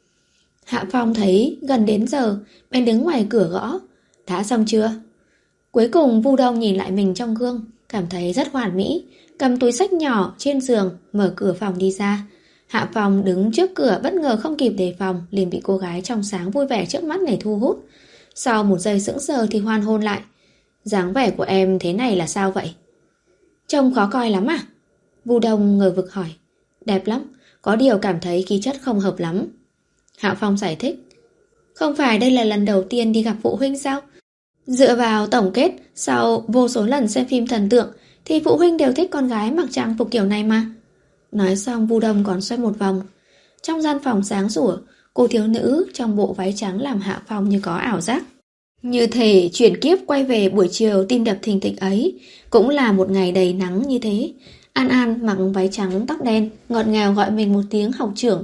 Hạ Phong thấy gần đến giờ, bèn đứng ngoài cửa gõ. Đã xong chưa? Cuối cùng Vu Đông nhìn lại mình trong gương, cảm thấy rất hoàn mỹ, cầm túi xách nhỏ trên giường, mở cửa phòng đi ra. Hạ Phong đứng trước cửa bất ngờ không kịp đề phòng, liền bị cô gái trong sáng vui vẻ trước mắt này thu hút. Sau một giây sững sờ thì hoan hôn lại. Dáng vẻ của em thế này là sao vậy? Trông khó coi lắm à? Vu Đông ngờ vực hỏi. Đẹp lắm, có điều cảm thấy khí chất không hợp lắm. Hạ Phong giải thích. Không phải đây là lần đầu tiên đi gặp phụ huynh sao? Dựa vào tổng kết, sau vô số lần xem phim thần tượng, thì phụ huynh đều thích con gái mặc trang phục kiểu này mà. Nói xong Vu Đông còn xoay một vòng. Trong gian phòng sáng sủa, cô thiếu nữ trong bộ váy trắng làm Hạ Phong như có ảo giác. Như thể chuyển kiếp quay về buổi chiều tim đập thình thịch ấy, cũng là một ngày đầy nắng như thế. An An mặc váy trắng tóc đen, ngọt ngào gọi mình một tiếng học trưởng.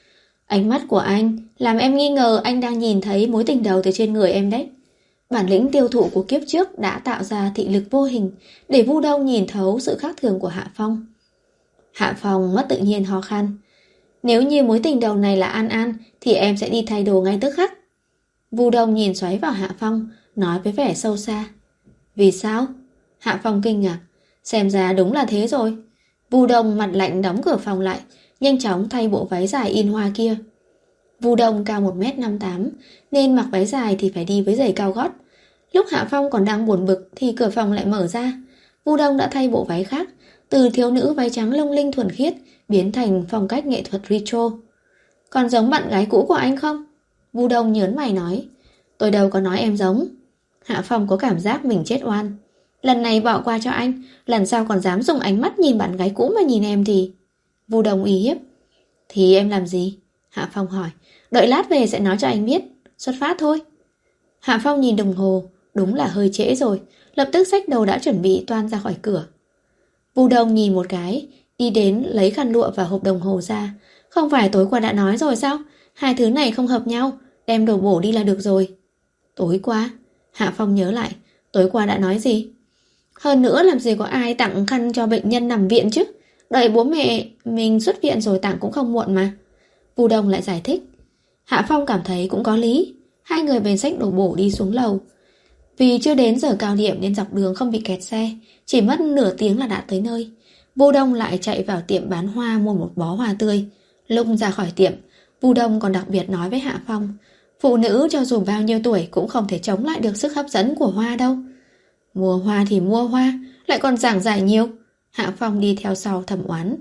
Ánh mắt của anh làm em nghi ngờ anh đang nhìn thấy mối tình đầu từ trên người em đấy. Bản lĩnh tiêu thụ của kiếp trước đã tạo ra thị lực vô hình để Vu Đông nhìn thấu sự khác thường của Hạ Phong. Hạ Phong mất tự nhiên ho khan. Nếu như mối tình đầu này là An An thì em sẽ đi thay đồ ngay tức khắc. Vu Đông nhìn xoáy vào Hạ Phong, nói với vẻ sâu xa. Vì sao? Hạ Phong kinh ngạc. Xem ra đúng là thế rồi. Vu Đông mặt lạnh đóng cửa phòng lại, nhanh chóng thay bộ váy dài in hoa kia. Vu Đông cao một mét năm mươi tám, nên mặc váy dài thì phải đi với giày cao gót. Lúc Hạ Phong còn đang buồn bực thì cửa phòng lại mở ra. Vu Đông đã thay bộ váy khác, từ thiếu nữ váy trắng lông linh thuần khiết biến thành phong cách nghệ thuật retro. Còn giống bạn gái cũ của anh không? Vu Đông nhớn mày nói. Tôi đâu có nói em giống. Hạ Phong có cảm giác mình chết oan. Lần này bỏ qua cho anh, lần sau còn dám dùng ánh mắt nhìn bạn gái cũ mà nhìn em thì... Vu Đông uy hiếp. Thì em làm gì? Hạ Phong hỏi. Đợi lát về sẽ nói cho anh biết. Xuất phát thôi. Hạ Phong nhìn đồng hồ. Đúng là hơi trễ rồi. Lập tức xách đầu đã chuẩn bị toan ra khỏi cửa. Vu Đông nhìn một cái, đi đến lấy khăn lụa và hộp đồng hồ ra. Không phải tối qua đã nói rồi sao? Hai thứ này không hợp nhau, đem đồ bổ đi là được rồi. Tối qua? Hạ Phong nhớ lại. Tối qua đã nói gì? Hơn nữa làm gì có ai tặng khăn cho bệnh nhân nằm viện chứ? Đợi bố mẹ mình xuất viện rồi tặng cũng không muộn mà. Vu Đông lại giải thích. Hạ Phong cảm thấy cũng có lý. Hai người bèn xách đồ bổ đi xuống lầu. Vì chưa đến giờ cao điểm nên dọc đường không bị kẹt xe, chỉ mất nửa tiếng là đã tới nơi. Vu Đông lại chạy vào tiệm bán hoa mua một bó hoa tươi. Lúc ra khỏi tiệm, Vu Đông còn đặc biệt nói với Hạ Phong, phụ nữ cho dù bao nhiêu tuổi cũng không thể chống lại được sức hấp dẫn của hoa đâu. Mua hoa thì mua hoa, lại còn giảng giải nhiều. Hạ Phong đi theo sau thầm oán.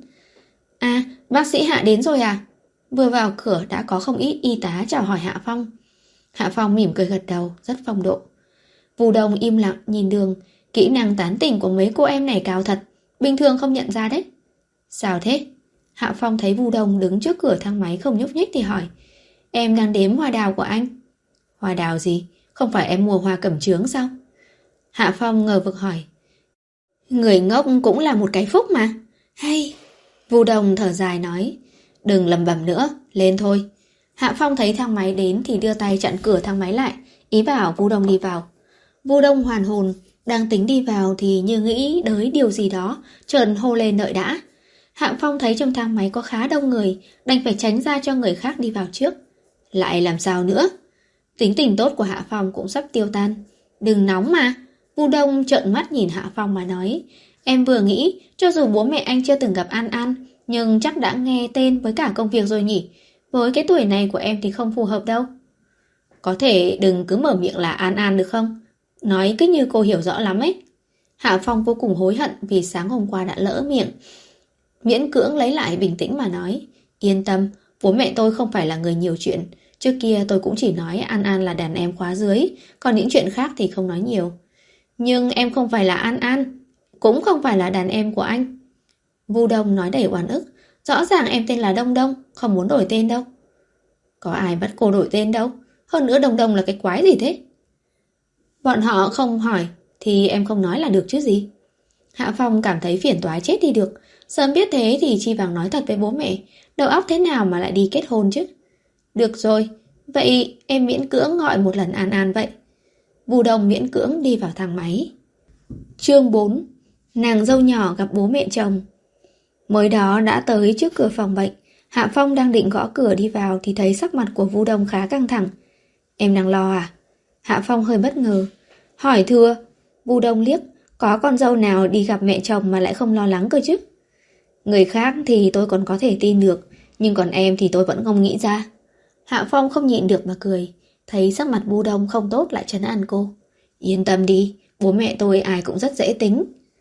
À, bác sĩ Hạ đến rồi à? Vừa vào cửa đã có không ít y tá chào hỏi Hạ Phong. Hạ Phong mỉm cười gật đầu, rất phong độ. Vu Đông im lặng nhìn đường. Kỹ năng tán tỉnh của mấy cô em này cao thật, bình thường không nhận ra đấy. Sao thế? Hạ Phong thấy Vu Đông đứng trước cửa thang máy không nhúc nhích thì hỏi. Em đang đếm hoa đào của anh. Hoa đào gì? Không phải em mua hoa cẩm chướng sao? Hạ Phong ngờ vực hỏi. Người ngốc cũng là một cái phúc mà. Hay... Vu Đông thở dài nói. Đừng lầm bầm nữa, lên thôi. Hạ Phong thấy thang máy đến thì đưa tay chặn cửa thang máy lại, ý bảo Vu Đông đi vào. Vu Đông hoàn hồn, đang tính đi vào thì như nghĩ tới điều gì đó, chợt hô lên đợi đã. Hạ Phong thấy trong thang máy có khá đông người, đành phải tránh ra cho người khác đi vào trước. Lại làm sao nữa? Tính tình tốt của Hạ Phong cũng sắp tiêu tan. Đừng nóng mà. Vu Đông trợn mắt nhìn Hạ Phong mà nói. Em vừa nghĩ, cho dù bố mẹ anh chưa từng gặp An An, nhưng chắc đã nghe tên với cả công việc rồi nhỉ. Với cái tuổi này của em thì không phù hợp đâu. Có thể đừng cứ mở miệng là An An được không? Nói cứ như cô hiểu rõ lắm ấy. Hạ Phong vô cùng hối hận vì sáng hôm qua đã lỡ miệng. Miễn cưỡng lấy lại bình tĩnh mà nói. Yên tâm, bố mẹ tôi không phải là người nhiều chuyện. Trước kia tôi cũng chỉ nói An An là đàn em khóa dưới, còn những chuyện khác thì không nói nhiều. Nhưng em không phải là An An, cũng không phải là đàn em của anh. Vu Đông nói đầy oán ức. Rõ ràng em tên là Đông Đông, không muốn đổi tên đâu. Có ai bắt cô đổi tên đâu. Hơn nữa Đông Đông là cái quái gì thế? Bọn họ không hỏi thì em không nói là được chứ gì. Hạ Phong cảm thấy phiền toái chết đi được. Sớm biết thế thì chi bằng nói thật với bố mẹ. Đầu óc thế nào mà lại đi kết hôn chứ? Được rồi, vậy em miễn cưỡng gọi một lần An An vậy. Vu Đông miễn cưỡng đi vào thang máy. Chương bốn. Nàng dâu nhỏ gặp bố mẹ chồng. Mới đó đã tới trước cửa phòng bệnh. Hạ Phong đang định gõ cửa đi vào thì thấy sắc mặt của Vu Đông khá căng thẳng. Em đang lo à? Hạ Phong hơi bất ngờ. Hỏi thưa. Vu Đông liếc. Có con dâu nào đi gặp mẹ chồng mà lại không lo lắng cơ chứ? Người khác thì tôi còn có thể tin được, nhưng còn em thì tôi vẫn không nghĩ ra. Hạ Phong không nhịn được mà cười. Thấy sắc mặt Vu Đông không tốt lại trấn an cô. Yên tâm đi, bố mẹ tôi ai cũng rất dễ tính.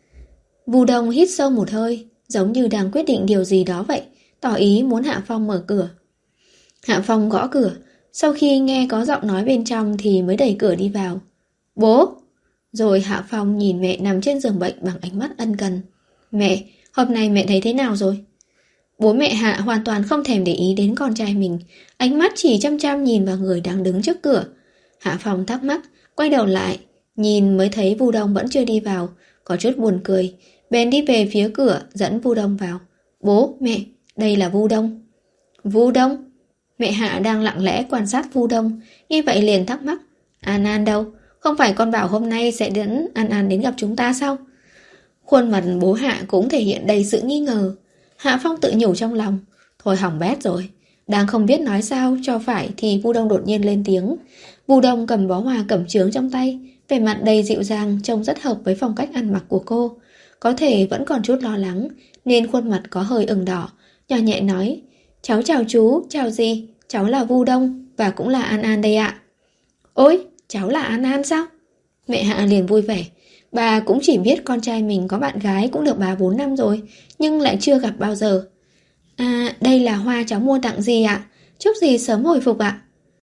Vu Đông hít sâu một hơi, giống như đang quyết định điều gì đó vậy, tỏ ý muốn Hạ Phong mở cửa. Hạ Phong gõ cửa, sau khi nghe có giọng nói bên trong thì mới đẩy cửa đi vào. Bố! Rồi Hạ Phong nhìn mẹ nằm trên giường bệnh bằng ánh mắt ân cần. Mẹ, hôm nay mẹ thấy thế nào rồi? Bố mẹ Hạ hoàn toàn không thèm để ý đến con trai mình, ánh mắt chỉ chăm chăm nhìn vào người đang đứng trước cửa. Hạ Phong thắc mắc, quay đầu lại, nhìn mới thấy Vu Đông vẫn chưa đi vào, có chút buồn cười. Bèn đi về phía cửa dẫn Vu Đông vào. Bố, mẹ, đây là Vu Đông. Vu Đông? Mẹ Hạ đang lặng lẽ quan sát Vu Đông, nghe vậy liền thắc mắc. An An đâu? Không phải con bảo hôm nay sẽ dẫn An An đến gặp chúng ta sao? Khuôn mặt bố Hạ cũng thể hiện đầy sự nghi ngờ. Hạ Phong tự nhủ trong lòng. Thôi hỏng bét rồi. Đang không biết nói sao cho phải thì Vu Đông đột nhiên lên tiếng. Vu Đông cầm bó hoa cẩm chướng trong tay, vẻ mặt đầy dịu dàng, trông rất hợp với phong cách ăn mặc của cô. Có thể vẫn còn chút lo lắng nên khuôn mặt có hơi ửng đỏ, nhỏ nhẹ nói. Cháu chào chú, chào dì, cháu là Vu Đông và cũng là An An đây ạ. Ôi, cháu là An An sao? Mẹ Hạ liền vui vẻ. Bà cũng chỉ biết con trai mình có bạn gái cũng được ba bốn năm rồi, nhưng lại chưa gặp bao giờ. À, đây là hoa cháu mua tặng dì ạ. Chúc dì sớm hồi phục ạ.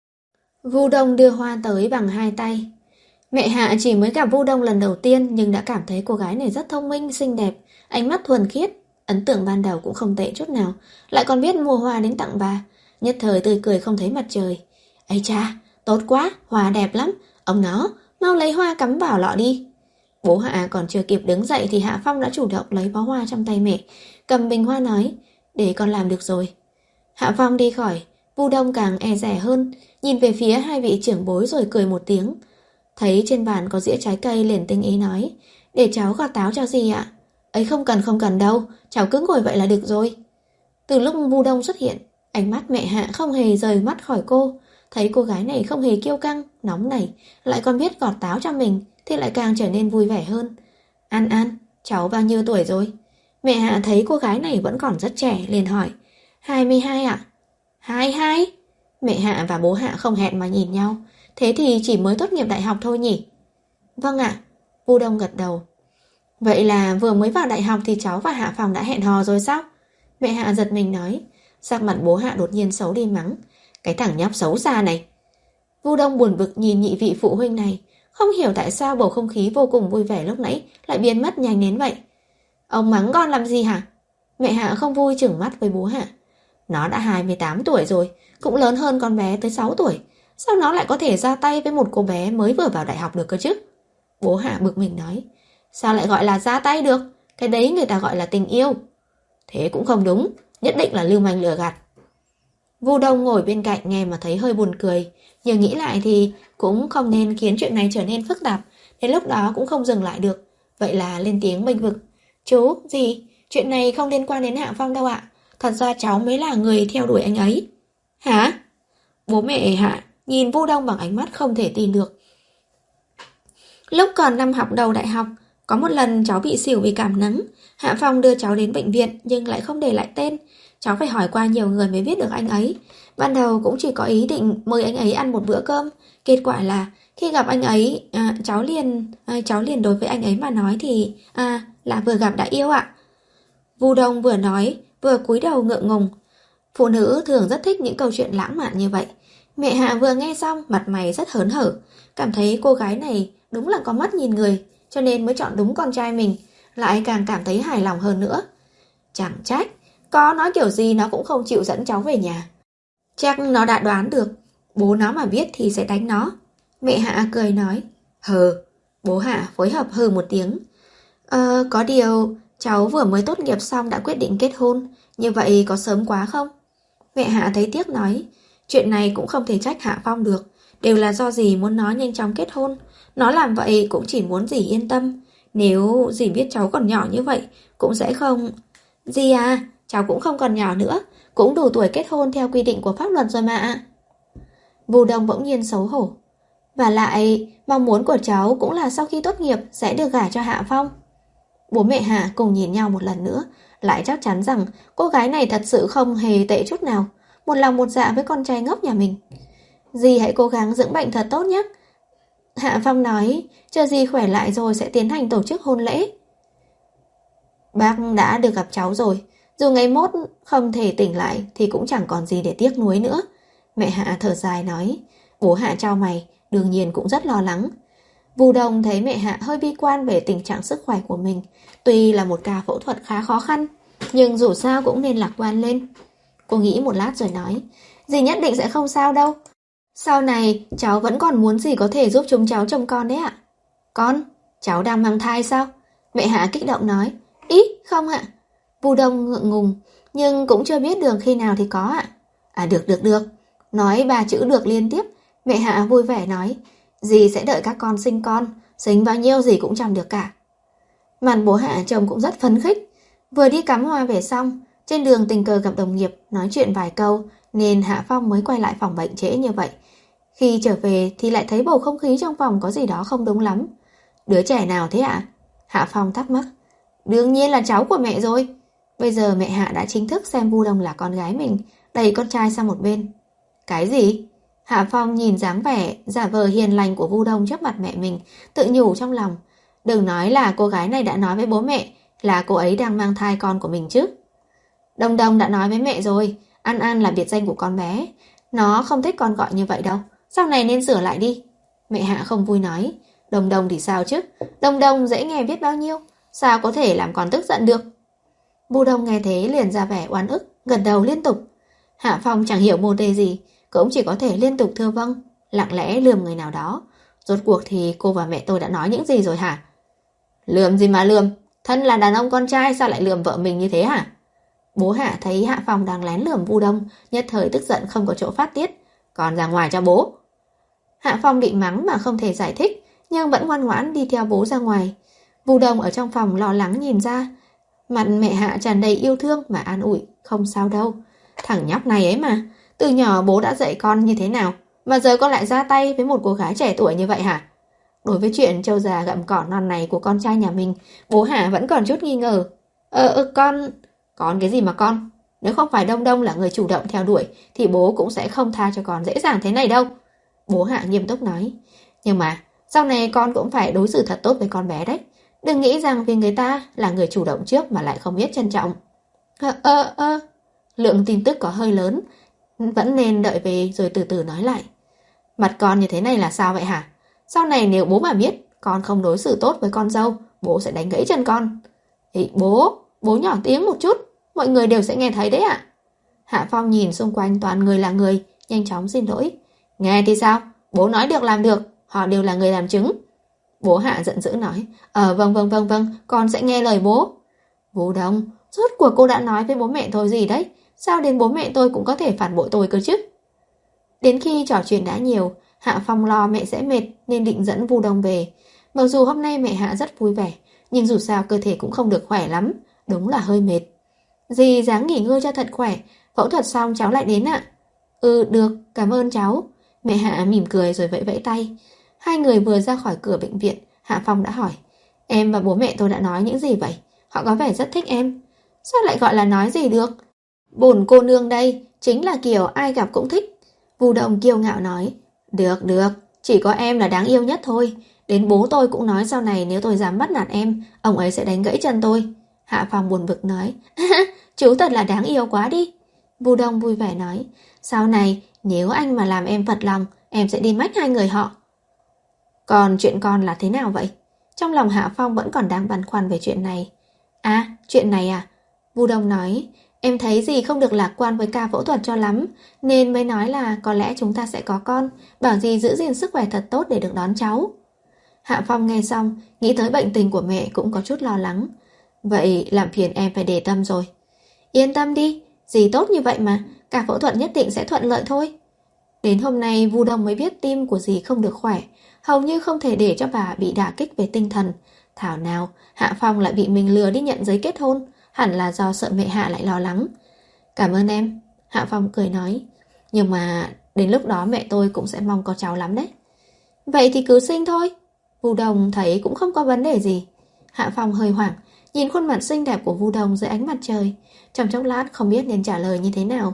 Vu Đông đưa hoa tới bằng hai tay. Mẹ Hạ chỉ mới gặp Vu Đông lần đầu tiên nhưng đã cảm thấy cô gái này rất thông minh, xinh đẹp, ánh mắt thuần khiết. Ấn tượng ban đầu cũng không tệ chút nào, lại còn biết mua hoa đến tặng bà. Nhất thời tươi cười không thấy mặt trời. Ây cha, tốt quá, hoa đẹp lắm. Ông nó, mau lấy hoa cắm vào lọ đi. Bố Hạ còn chưa kịp đứng dậy thì Hạ Phong đã chủ động lấy bó hoa trong tay mẹ, cầm bình hoa nói, để con làm được rồi. Hạ Phong đi khỏi, Vu Đông càng e dè hơn, nhìn về phía hai vị trưởng bối rồi cười một tiếng. Thấy trên bàn có dĩa trái cây liền tinh ý nói, để cháu gọt táo cho gì ạ? Ấy không cần không cần đâu, cháu cứ ngồi vậy là được rồi. Từ lúc Vu Đông xuất hiện, ánh mắt mẹ Hạ không hề rời mắt khỏi cô. Thấy cô gái này không hề kiêu căng, nóng nảy, lại còn biết gọt táo cho mình thì lại càng trở nên vui vẻ hơn. An An, cháu bao nhiêu tuổi rồi? Mẹ Hạ thấy cô gái này vẫn còn rất trẻ liền hỏi. hai mươi hai ạ. hai mươi hai? Mẹ Hạ và bố Hạ không hẹn mà nhìn nhau. Thế thì chỉ mới tốt nghiệp đại học thôi nhỉ? Vâng ạ. Vu Đông gật đầu. Vậy là vừa mới vào đại học thì cháu và Hạ Phòng đã hẹn hò rồi sao? Mẹ Hạ giật mình nói. Sắc mặt bố Hạ đột nhiên xấu đi mắng. Cái thằng nhóc xấu xa này. Vu Đông buồn bực nhìn nhị vị phụ huynh này, không hiểu tại sao bầu không khí vô cùng vui vẻ lúc nãy lại biến mất nhanh đến vậy. Ông mắng con làm gì hả? Mẹ Hạ không vui chừng mắt với bố Hạ. Nó đã hai mươi tám tuổi rồi, cũng lớn hơn con bé tới sáu tuổi. Sao nó lại có thể ra tay với một cô bé mới vừa vào đại học được cơ chứ? Bố Hạ bực mình nói. Sao lại gọi là ra tay được? Cái đấy người ta gọi là tình yêu. Thế cũng không đúng, nhất định là lưu manh lừa gạt. Vu Đông ngồi bên cạnh nghe mà thấy hơi buồn cười, nhưng nghĩ lại thì cũng không nên khiến chuyện này trở nên phức tạp, đến lúc đó cũng không dừng lại được. Vậy là lên tiếng bênh vực. Chú, gì? Chuyện này không liên quan đến Hạ Phong đâu ạ. Thật ra cháu mới là người theo đuổi anh ấy. Hả? Bố mẹ Hạ nhìn Vu Đông bằng ánh mắt không thể tin được. Lúc còn năm học đầu đại học, có một lần cháu bị xỉu vì cảm nắng. Hạ Phong đưa cháu đến bệnh viện nhưng lại không để lại tên. Cháu phải hỏi qua nhiều người mới biết được anh ấy. Ban đầu cũng chỉ có ý định mời anh ấy ăn một bữa cơm. Kết quả là khi gặp anh ấy, à, cháu liền à, cháu liền đối với anh ấy mà nói thì à là vừa gặp đã yêu ạ. Vu Đông vừa nói vừa cúi đầu ngượng ngùng. Phụ nữ thường rất thích những câu chuyện lãng mạn như vậy. Mẹ Hạ vừa nghe xong, mặt mày rất hớn hở, cảm thấy cô gái này đúng là có mắt nhìn người, cho nên mới chọn đúng con trai mình, lại càng cảm thấy hài lòng hơn nữa. Chẳng trách, có nói kiểu gì nó cũng không chịu dẫn cháu về nhà. Chắc nó đã đoán được, bố nó mà biết thì sẽ đánh nó. Mẹ Hạ cười nói, hừ. Bố Hạ phối hợp hừ một tiếng. Ờ, có điều, cháu vừa mới tốt nghiệp xong đã quyết định kết hôn, như vậy có sớm quá không? Mẹ Hạ thấy tiếc nói, chuyện này cũng không thể trách Hạ Phong được, đều là do dì muốn nó nhanh chóng kết hôn. Nó làm vậy cũng chỉ muốn dì yên tâm. Nếu dì biết cháu còn nhỏ như vậy, cũng sẽ không... Dì à, cháu cũng không còn nhỏ nữa, cũng đủ tuổi kết hôn theo quy định của pháp luật rồi mà. Vu Đông bỗng nhiên xấu hổ. Và lại, mong muốn của cháu cũng là sau khi tốt nghiệp sẽ được gả cho Hạ Phong. Bố mẹ Hạ cùng nhìn nhau một lần nữa, lại chắc chắn rằng cô gái này thật sự không hề tệ chút nào, một lòng một dạ với con trai ngốc nhà mình. Dì hãy cố gắng dưỡng bệnh thật tốt nhé. Hạ Phong nói, chờ dì khỏe lại rồi sẽ tiến hành tổ chức hôn lễ. Bác đã được gặp cháu rồi, dù ngày mốt không thể tỉnh lại thì cũng chẳng còn gì để tiếc nuối nữa. Mẹ Hạ thở dài nói. Bố Hạ chau mày, đương nhiên cũng rất lo lắng. Vu Đông thấy mẹ Hạ hơi bi quan về tình trạng sức khỏe của mình. Tuy là một ca phẫu thuật khá khó khăn, nhưng dù sao cũng nên lạc quan lên. Cô nghĩ một lát rồi nói, dì nhất định sẽ không sao đâu. Sau này cháu vẫn còn muốn dì có thể giúp chúng cháu trông con đấy ạ. Con? Cháu đang mang thai sao? Mẹ Hạ kích động nói. Ý, không ạ. Vu Đông ngượng ngùng, nhưng cũng chưa biết được khi nào thì có ạ. À được được được. Nói ba chữ được liên tiếp, mẹ Hạ vui vẻ nói, dì sẽ đợi các con sinh con, sinh bao nhiêu dì cũng chăm được cả. Mặt bố Hạ chồng cũng rất phấn khích. Vừa đi cắm hoa về xong, trên đường tình cờ gặp đồng nghiệp nói chuyện vài câu, nên Hạ Phong mới quay lại phòng bệnh trễ như vậy. Khi trở về thì lại thấy bầu không khí trong phòng có gì đó không đúng lắm. Đứa trẻ nào thế ạ? Hạ Phong thắc mắc. Đương nhiên là cháu của mẹ rồi. Bây giờ mẹ Hạ đã chính thức xem Vu Đông là con gái mình, đẩy con trai sang một bên. Cái gì? Hạ Phong nhìn dáng vẻ giả vờ hiền lành của Vu Đông trước mặt mẹ mình, tự nhủ trong lòng. Đừng nói là cô gái này đã nói với bố mẹ là cô ấy đang mang thai con của mình chứ. Đông Đông đã nói với mẹ rồi, An An là biệt danh của con bé. Nó không thích con gọi như vậy đâu, sau này nên sửa lại đi. Mẹ Hạ không vui nói. Đông Đông thì sao chứ? Đông Đông dễ nghe biết bao nhiêu, sao có thể làm con tức giận được? Vu Đông nghe thế liền ra vẻ oán ức, gật đầu liên tục. Hạ Phong chẳng hiểu mô tê gì, cũng chỉ có thể liên tục thưa vâng, lặng lẽ lườm người nào đó. Rốt cuộc thì cô và mẹ tôi đã nói những gì rồi hả? Lườm gì mà lườm? Thân là đàn ông con trai sao lại lườm vợ mình như thế hả? Bố Hạ thấy Hạ Phong đang lén lườm Vu Đông, nhất thời tức giận không có chỗ phát tiết. Còn ra ngoài cho bố. Hạ Phong định mắng mà không thể giải thích, nhưng vẫn ngoan ngoãn đi theo bố ra ngoài. Vu Đông ở trong phòng lo lắng nhìn ra. Mặt mẹ Hạ tràn đầy yêu thương mà an ủi. Không sao đâu. Thằng nhóc này ấy mà. Từ nhỏ bố đã dạy con như thế nào, mà giờ con lại ra tay với một cô gái trẻ tuổi như vậy hả? Đối với chuyện trâu già gặm cỏ non này của con trai nhà mình, bố Hạ vẫn còn chút nghi ngờ. Ờ, ờ con... Con cái gì mà con? Nếu không phải Đông Đông là người chủ động theo đuổi, thì bố cũng sẽ không tha cho con dễ dàng thế này đâu. Bố Hạ nghiêm túc nói. Nhưng mà, sau này con cũng phải đối xử thật tốt với con bé đấy. Đừng nghĩ rằng vì người ta là người chủ động trước mà lại không biết trân trọng. Ơ, ơ, ơ. Lượng tin tức có hơi lớn, vẫn nên đợi về rồi từ từ nói lại. Mặt con như thế này là sao vậy hả? Sau này nếu bố mà biết con không đối xử tốt với con dâu, bố sẽ đánh gãy chân con. Ê, bố, bố nhỏ tiếng một chút, mọi người đều sẽ nghe thấy đấy ạ. Hạ Phong nhìn xung quanh toàn người là người, nhanh chóng xin lỗi. Nghe thì sao? Bố nói được làm được, họ đều là người làm chứng. Bố Hạ giận dữ nói. Ờ vâng vâng vâng vâng, con sẽ nghe lời bố. Vu Đông, rốt cuộc cô đã nói với bố mẹ tôi gì đấy? Sao đến bố mẹ tôi cũng có thể phản bội tôi cơ chứ? Đến khi trò chuyện đã nhiều, Hạ Phong lo mẹ sẽ mệt nên định dẫn Vu Đông về. Mặc dù hôm nay mẹ Hạ rất vui vẻ, nhưng dù sao cơ thể cũng không được khỏe lắm, đúng là hơi mệt. Dì dáng nghỉ ngơi cho thật khỏe, phẫu thuật xong cháu lại đến ạ. Ừ được, cảm ơn cháu. Mẹ Hạ mỉm cười rồi vẫy vẫy tay. Hai người vừa ra khỏi cửa bệnh viện, Hạ Phong đã hỏi. Em và bố mẹ tôi đã nói những gì vậy? Họ có vẻ rất thích em. Sao lại gọi là nói gì được? Bổn cô nương đây chính là kiểu ai gặp cũng thích. Vu Đông kiêu ngạo nói. Được được, chỉ có em là đáng yêu nhất thôi. Đến bố tôi cũng nói sau này nếu tôi dám bắt nạt em, ông ấy sẽ đánh gãy chân tôi. Hạ Phong buồn bực nói. Chú thật là đáng yêu quá đi. Vu Đông vui vẻ nói, sau này nếu anh mà làm em phật lòng, em sẽ đi mách hai người họ. Còn chuyện con là thế nào vậy? Trong lòng Hạ Phong vẫn còn đang băn khoăn về chuyện này. À, chuyện này à? Vu Đông nói, em thấy gì không được lạc quan với ca phẫu thuật cho lắm, nên mới nói là có lẽ chúng ta sẽ có con, bảo gì giữ gìn sức khỏe thật tốt để được đón cháu. Hạ Phong nghe xong, nghĩ tới bệnh tình của mẹ cũng có chút lo lắng. Vậy làm phiền em phải để tâm rồi. Yên tâm đi, gì tốt như vậy mà, cả phẫu thuật nhất định sẽ thuận lợi thôi. Đến hôm nay Vu Đông mới biết tim của dì không được khỏe, hầu như không thể để cho bà bị đả kích về tinh thần. Thảo nào Hạ Phong lại bị mình lừa đi nhận giấy kết hôn, hẳn là do sợ mẹ Hạ lại lo lắng. Cảm ơn em, Hạ Phong cười nói. Nhưng mà đến lúc đó mẹ tôi cũng sẽ mong có cháu lắm đấy. Vậy thì cứ sinh thôi. Vu Đông thấy cũng không có vấn đề gì. Hạ Phong hơi hoảng, nhìn khuôn mặt xinh đẹp của Vu Đông dưới ánh mặt trời, trong chốc lát không biết nên trả lời như thế nào.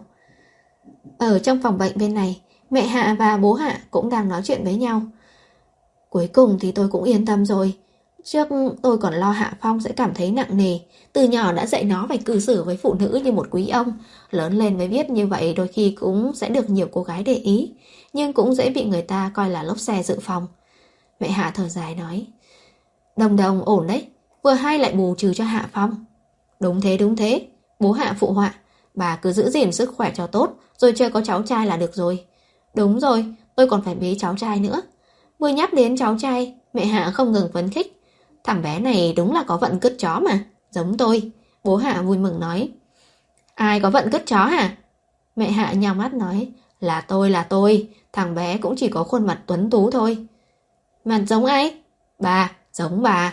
Ở trong phòng bệnh bên này, mẹ Hạ và bố Hạ cũng đang nói chuyện với nhau. Cuối cùng thì tôi cũng yên tâm rồi. Trước tôi còn lo Hạ Phong sẽ cảm thấy nặng nề. Từ nhỏ đã dạy nó phải cư xử với phụ nữ như một quý ông. Lớn lên mới biết như vậy đôi khi cũng sẽ được nhiều cô gái để ý, nhưng cũng dễ bị người ta coi là lốp xe dự phòng. Mẹ Hạ thở dài nói, Đồng Đồng ổn đấy, vừa hay lại bù trừ cho Hạ Phong. Đúng thế đúng thế, bố Hạ phụ họa. Bà cứ giữ gìn sức khỏe cho tốt, rồi chưa có cháu trai là được rồi. Đúng rồi, tôi còn phải bế cháu trai nữa. Vừa nhắc đến cháu trai, mẹ Hạ không ngừng phấn khích. Thằng bé này đúng là có vận cứt chó mà, giống tôi. Bố Hạ vui mừng nói. Ai có vận cứt chó hả? Mẹ Hạ nhào mắt nói, là tôi là tôi, thằng bé cũng chỉ có khuôn mặt tuấn tú thôi. Mặt giống ai? Bà, giống bà.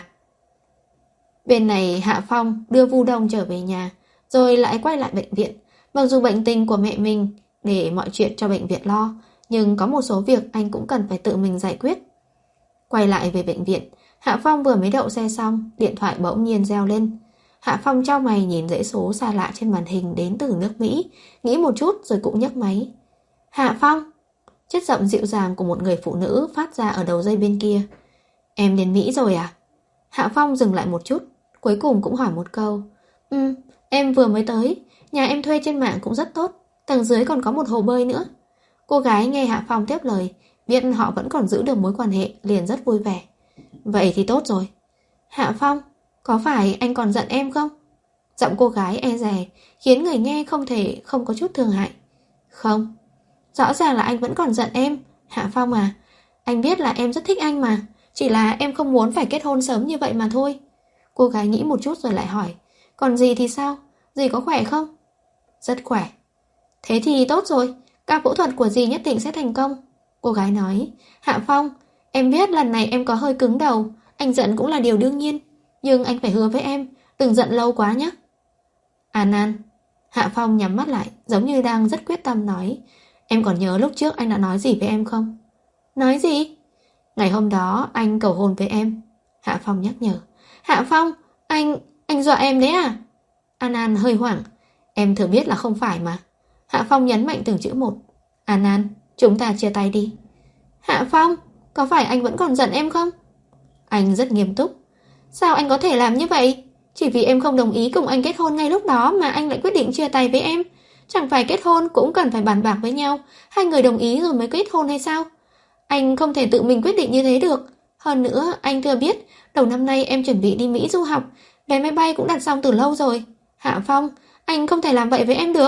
Bên này Hạ Phong đưa Vu Đông trở về nhà, rồi lại quay lại bệnh viện. Mặc dù bệnh tình của mẹ mình để mọi chuyện cho bệnh viện lo, nhưng có một số việc anh cũng cần phải tự mình giải quyết. Quay lại về bệnh viện, Hạ Phong vừa mới đậu xe xong, điện thoại bỗng nhiên reo lên. Hạ Phong chau mày nhìn dãy số xa lạ trên màn hình đến từ nước Mỹ, nghĩ một chút rồi cũng nhấc máy. Hạ Phong! Chất giọng dịu dàng của một người phụ nữ phát ra ở đầu dây bên kia. Em đến Mỹ rồi à? Hạ Phong dừng lại một chút, cuối cùng cũng hỏi một câu. Ừ, em vừa mới tới, nhà em thuê trên mạng cũng rất tốt, tầng dưới còn có một hồ bơi nữa. Cô gái nghe Hạ Phong tiếp lời, biết họ vẫn còn giữ được mối quan hệ, liền rất vui vẻ. Vậy thì tốt rồi. Hạ Phong, có phải anh còn giận em không? Giọng cô gái e dè, khiến người nghe không thể không có chút thương hại. Không, rõ ràng là anh vẫn còn giận em, Hạ Phong à. Anh biết là em rất thích anh mà, chỉ là em không muốn phải kết hôn sớm như vậy mà thôi. Cô gái nghĩ một chút rồi lại hỏi, còn dì thì sao? Dì có khỏe không? Rất khỏe. Thế thì tốt rồi, ca phẫu thuật của dì nhất định sẽ thành công. Cô gái nói, Hạ Phong, em biết lần này em có hơi cứng đầu, anh giận cũng là điều đương nhiên, nhưng anh phải hứa với em, đừng giận lâu quá nhé. An An. Hạ Phong nhắm mắt lại, giống như đang rất quyết tâm nói, em còn nhớ lúc trước anh đã nói gì với em không? Nói gì? Ngày hôm đó anh cầu hôn với em. Hạ Phong nhắc nhở. Hạ Phong, anh, anh dọa em đấy à? An An hơi hoảng. Em thừa biết là không phải mà. Hạ Phong nhấn mạnh từng chữ một. An An, chúng ta chia tay đi. Hạ Phong, có phải anh vẫn còn giận em không? Anh rất nghiêm túc. Sao anh có thể làm như vậy? Chỉ vì em không đồng ý cùng anh kết hôn ngay lúc đó mà anh lại quyết định chia tay với em. Chẳng phải kết hôn cũng cần phải bàn bạc với nhau, hai người đồng ý rồi mới kết hôn hay sao? Anh không thể tự mình quyết định như thế được. Hơn nữa, anh thừa biết, đầu năm nay em chuẩn bị đi Mỹ du học, vé máy bay cũng đặt xong từ lâu rồi. Hạ Phong, anh không thể làm vậy với em được.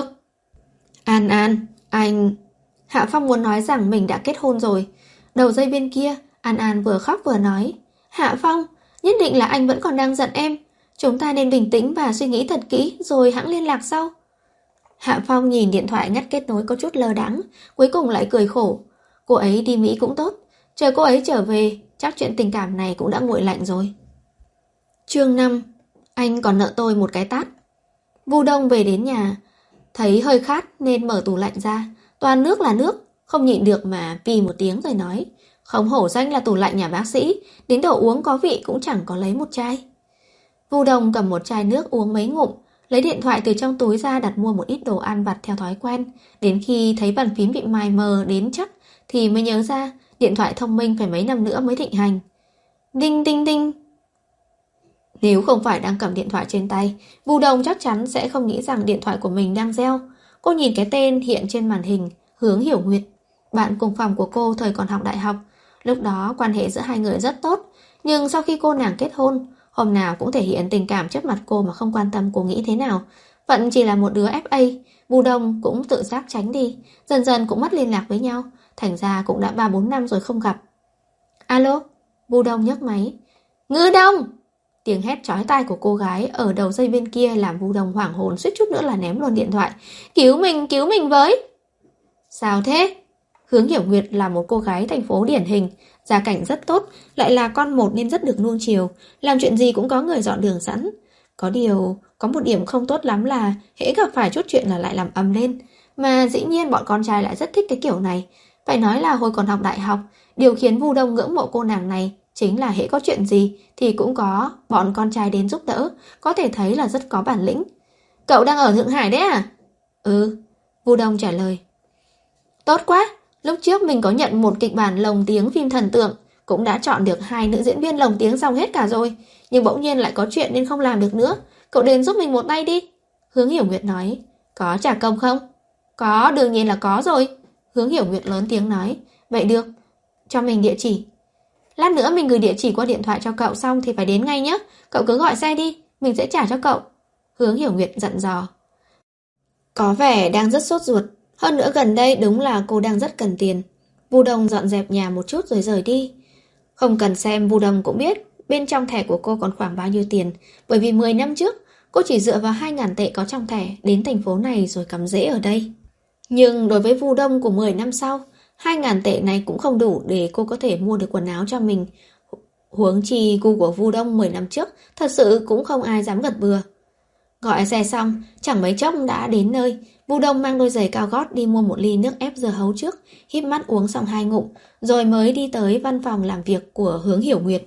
An An, anh... Hạ Phong muốn nói rằng mình đã kết hôn rồi. Đầu dây bên kia, An An vừa khóc vừa nói. Hạ Phong, nhất định là anh vẫn còn đang giận em. Chúng ta nên bình tĩnh và suy nghĩ thật kỹ rồi hẵng liên lạc sau. Hạ Phong nhìn điện thoại ngắt kết nối có chút lơ đãng, cuối cùng lại cười khổ. Cô ấy đi Mỹ cũng tốt, chờ cô ấy trở về, chắc chuyện tình cảm này cũng đã nguội lạnh rồi. Chương năm. Anh còn nợ tôi một cái tát. Vu Đông về đến nhà, thấy hơi khát nên mở tủ lạnh ra, toàn nước là nước, không nhịn được mà pì một tiếng rồi nói, không hổ danh là tủ lạnh nhà bác sĩ, đến đồ uống có vị cũng chẳng có lấy một chai. Vu Đông cầm một chai nước uống mấy ngụm, lấy điện thoại từ trong túi ra đặt mua một ít đồ ăn vặt theo thói quen, đến khi thấy bàn phím bị mài mờ đến chắc thì mới nhớ ra điện thoại thông minh phải mấy năm nữa mới thịnh hành. Đinh đinh đinh. Nếu không phải đang cầm điện thoại trên tay, Vu Đông chắc chắn sẽ không nghĩ rằng điện thoại của mình đang reo. Cô nhìn cái tên hiện trên màn hình, Hướng Hiểu Nguyệt, bạn cùng phòng của cô thời còn học đại học. Lúc đó quan hệ giữa hai người rất tốt, nhưng sau khi cô nàng kết hôn, hôm nào cũng thể hiện tình cảm trước mặt cô mà không quan tâm cô nghĩ thế nào. Vẫn chỉ là một đứa ép a, Vu Đông cũng tự giác tránh đi, dần dần cũng mất liên lạc với nhau, thành ra cũng đã ba bốn năm rồi không gặp. Alo, Vu Đông nhấc máy. Ngư Đông! Tiếng hét chói tai của cô gái ở đầu dây bên kia làm Vu Đông hoảng hồn, suýt chút nữa là ném luôn điện thoại. Cứu mình, cứu mình với! Sao thế? Hướng Hiểu Nguyệt là một cô gái thành phố điển hình, gia cảnh rất tốt, lại là con một nên rất được nuông chiều, làm chuyện gì cũng có người dọn đường sẵn. Có điều, có một điểm không tốt lắm là hễ gặp phải chút chuyện là lại làm ầm lên, mà dĩ nhiên bọn con trai lại rất thích cái kiểu này. Phải nói là hồi còn học đại học, điều khiến Vu Đông ngưỡng mộ cô nàng này chính là hễ có chuyện gì thì cũng có bọn con trai đến giúp đỡ, có thể thấy là rất có bản lĩnh. Cậu đang ở Thượng Hải đấy à? Ừ, Vu Đông trả lời. Tốt quá, lúc trước mình có nhận một kịch bản lồng tiếng phim thần tượng, cũng đã chọn được hai nữ diễn viên lồng tiếng xong hết cả rồi, nhưng bỗng nhiên lại có chuyện nên không làm được nữa. Cậu đến giúp mình một tay đi. Hướng Hiểu Nguyệt nói. Có trả công không? Có, đương nhiên là có rồi. Hướng Hiểu Nguyệt lớn tiếng nói. Vậy được, cho mình địa chỉ. Lát nữa mình gửi địa chỉ qua điện thoại cho cậu xong thì phải đến ngay nhé. Cậu cứ gọi xe đi, mình sẽ trả cho cậu. Hướng Hiểu Nguyệt dặn dò. Có vẻ đang rất sốt ruột. Hơn nữa gần đây đúng là cô đang rất cần tiền. Vu Đông dọn dẹp nhà một chút rồi rời đi. Không cần xem, Vu Đông cũng biết bên trong thẻ của cô còn khoảng bao nhiêu tiền. Bởi vì mười năm trước cô chỉ dựa vào hai ngàn tệ có trong thẻ đến thành phố này rồi cắm rễ ở đây. Nhưng đối với Vu Đông của mười năm sau, hai ngàn tệ này cũng không đủ để cô có thể mua được quần áo cho mình. Huống chi gu của Vu Đông mười năm trước thật sự cũng không ai dám gật bừa. Gọi xe xong, chẳng mấy chốc đã đến nơi. Vu Đông mang đôi giày cao gót đi mua một ly nước ép dưa hấu trước, híp mắt uống xong hai ngụm, rồi mới đi tới văn phòng làm việc của Hướng Hiểu Nguyệt.